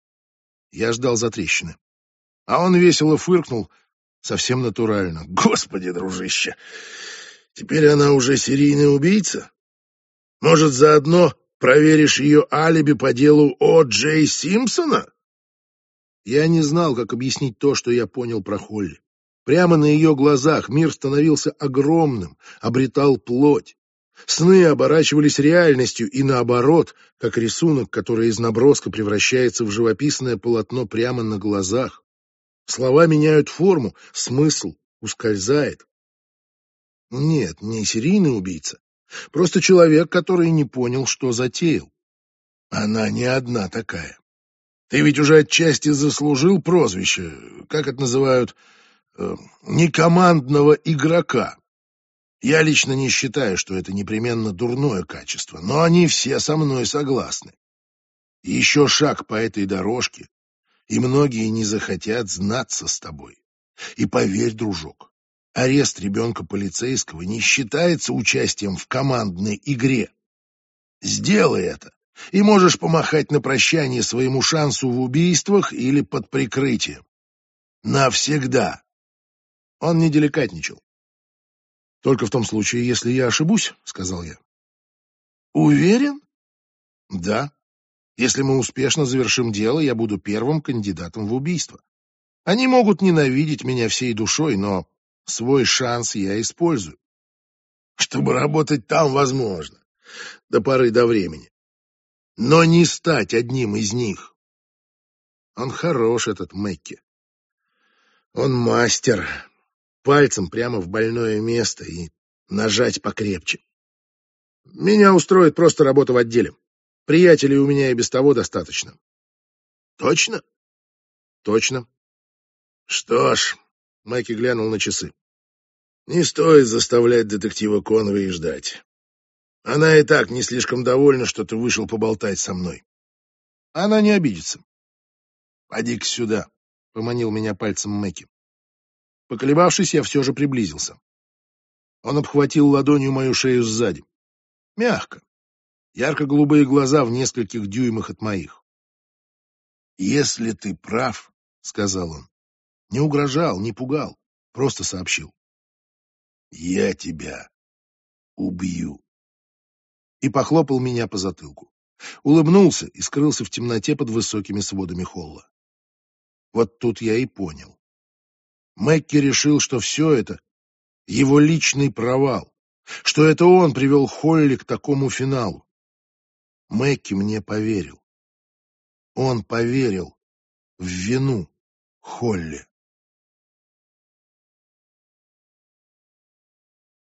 Я ждал затрещины. А он весело фыркнул, совсем натурально. Господи, дружище, теперь она уже серийный убийца? Может, заодно проверишь ее алиби по делу О. Джей Симпсона? Я не знал, как объяснить то, что я понял про Холли. Прямо на ее глазах мир становился огромным, обретал плоть. Сны оборачивались реальностью и наоборот, как рисунок, который из наброска превращается в живописное полотно прямо на глазах. Слова меняют форму, смысл ускользает. Нет, не серийный убийца. Просто человек, который не понял, что затеял. Она не одна такая. Ты ведь уже отчасти заслужил прозвище, как это называют, э, некомандного игрока. Я лично не считаю, что это непременно дурное качество, но они все со мной согласны. Еще шаг по этой дорожке, и многие не захотят знаться с тобой. И поверь, дружок, арест ребенка полицейского не считается участием в командной игре. Сделай это, и можешь помахать на прощание своему шансу в убийствах или под прикрытием. Навсегда. Он не деликатничал. «Только в том случае, если я ошибусь», — сказал я. «Уверен?» «Да. Если мы успешно завершим дело, я буду первым кандидатом в убийство. Они могут ненавидеть меня всей душой, но свой шанс я использую. Чтобы работать там возможно, до поры до времени. Но не стать одним из них. Он хорош, этот Мэкки. Он мастер. Пальцем прямо в больное место и нажать покрепче. Меня устроит просто работа в отделе. Приятелей у меня и без того достаточно». «Точно?» «Точно». «Что ж», — Мэкки глянул на часы, — «не стоит заставлять детектива Конвей ждать. Она и так не слишком довольна, что ты вышел поболтать со мной. Она не обидится. Поди-ка сюда», — поманил меня пальцем Мэкки. Поколебавшись, я все же приблизился. Он обхватил ладонью мою шею сзади. Мягко. Ярко-голубые глаза в нескольких дюймах от моих. «Если ты прав», — сказал он, — не угрожал, не пугал, просто сообщил. «Я тебя убью». И похлопал меня по затылку. Улыбнулся и скрылся в темноте под высокими сводами холла. Вот тут я и понял. Мэкки решил, что все это — его личный провал, что это он привел Холли к такому финалу. Мэкки мне поверил. Он поверил в вину Холли.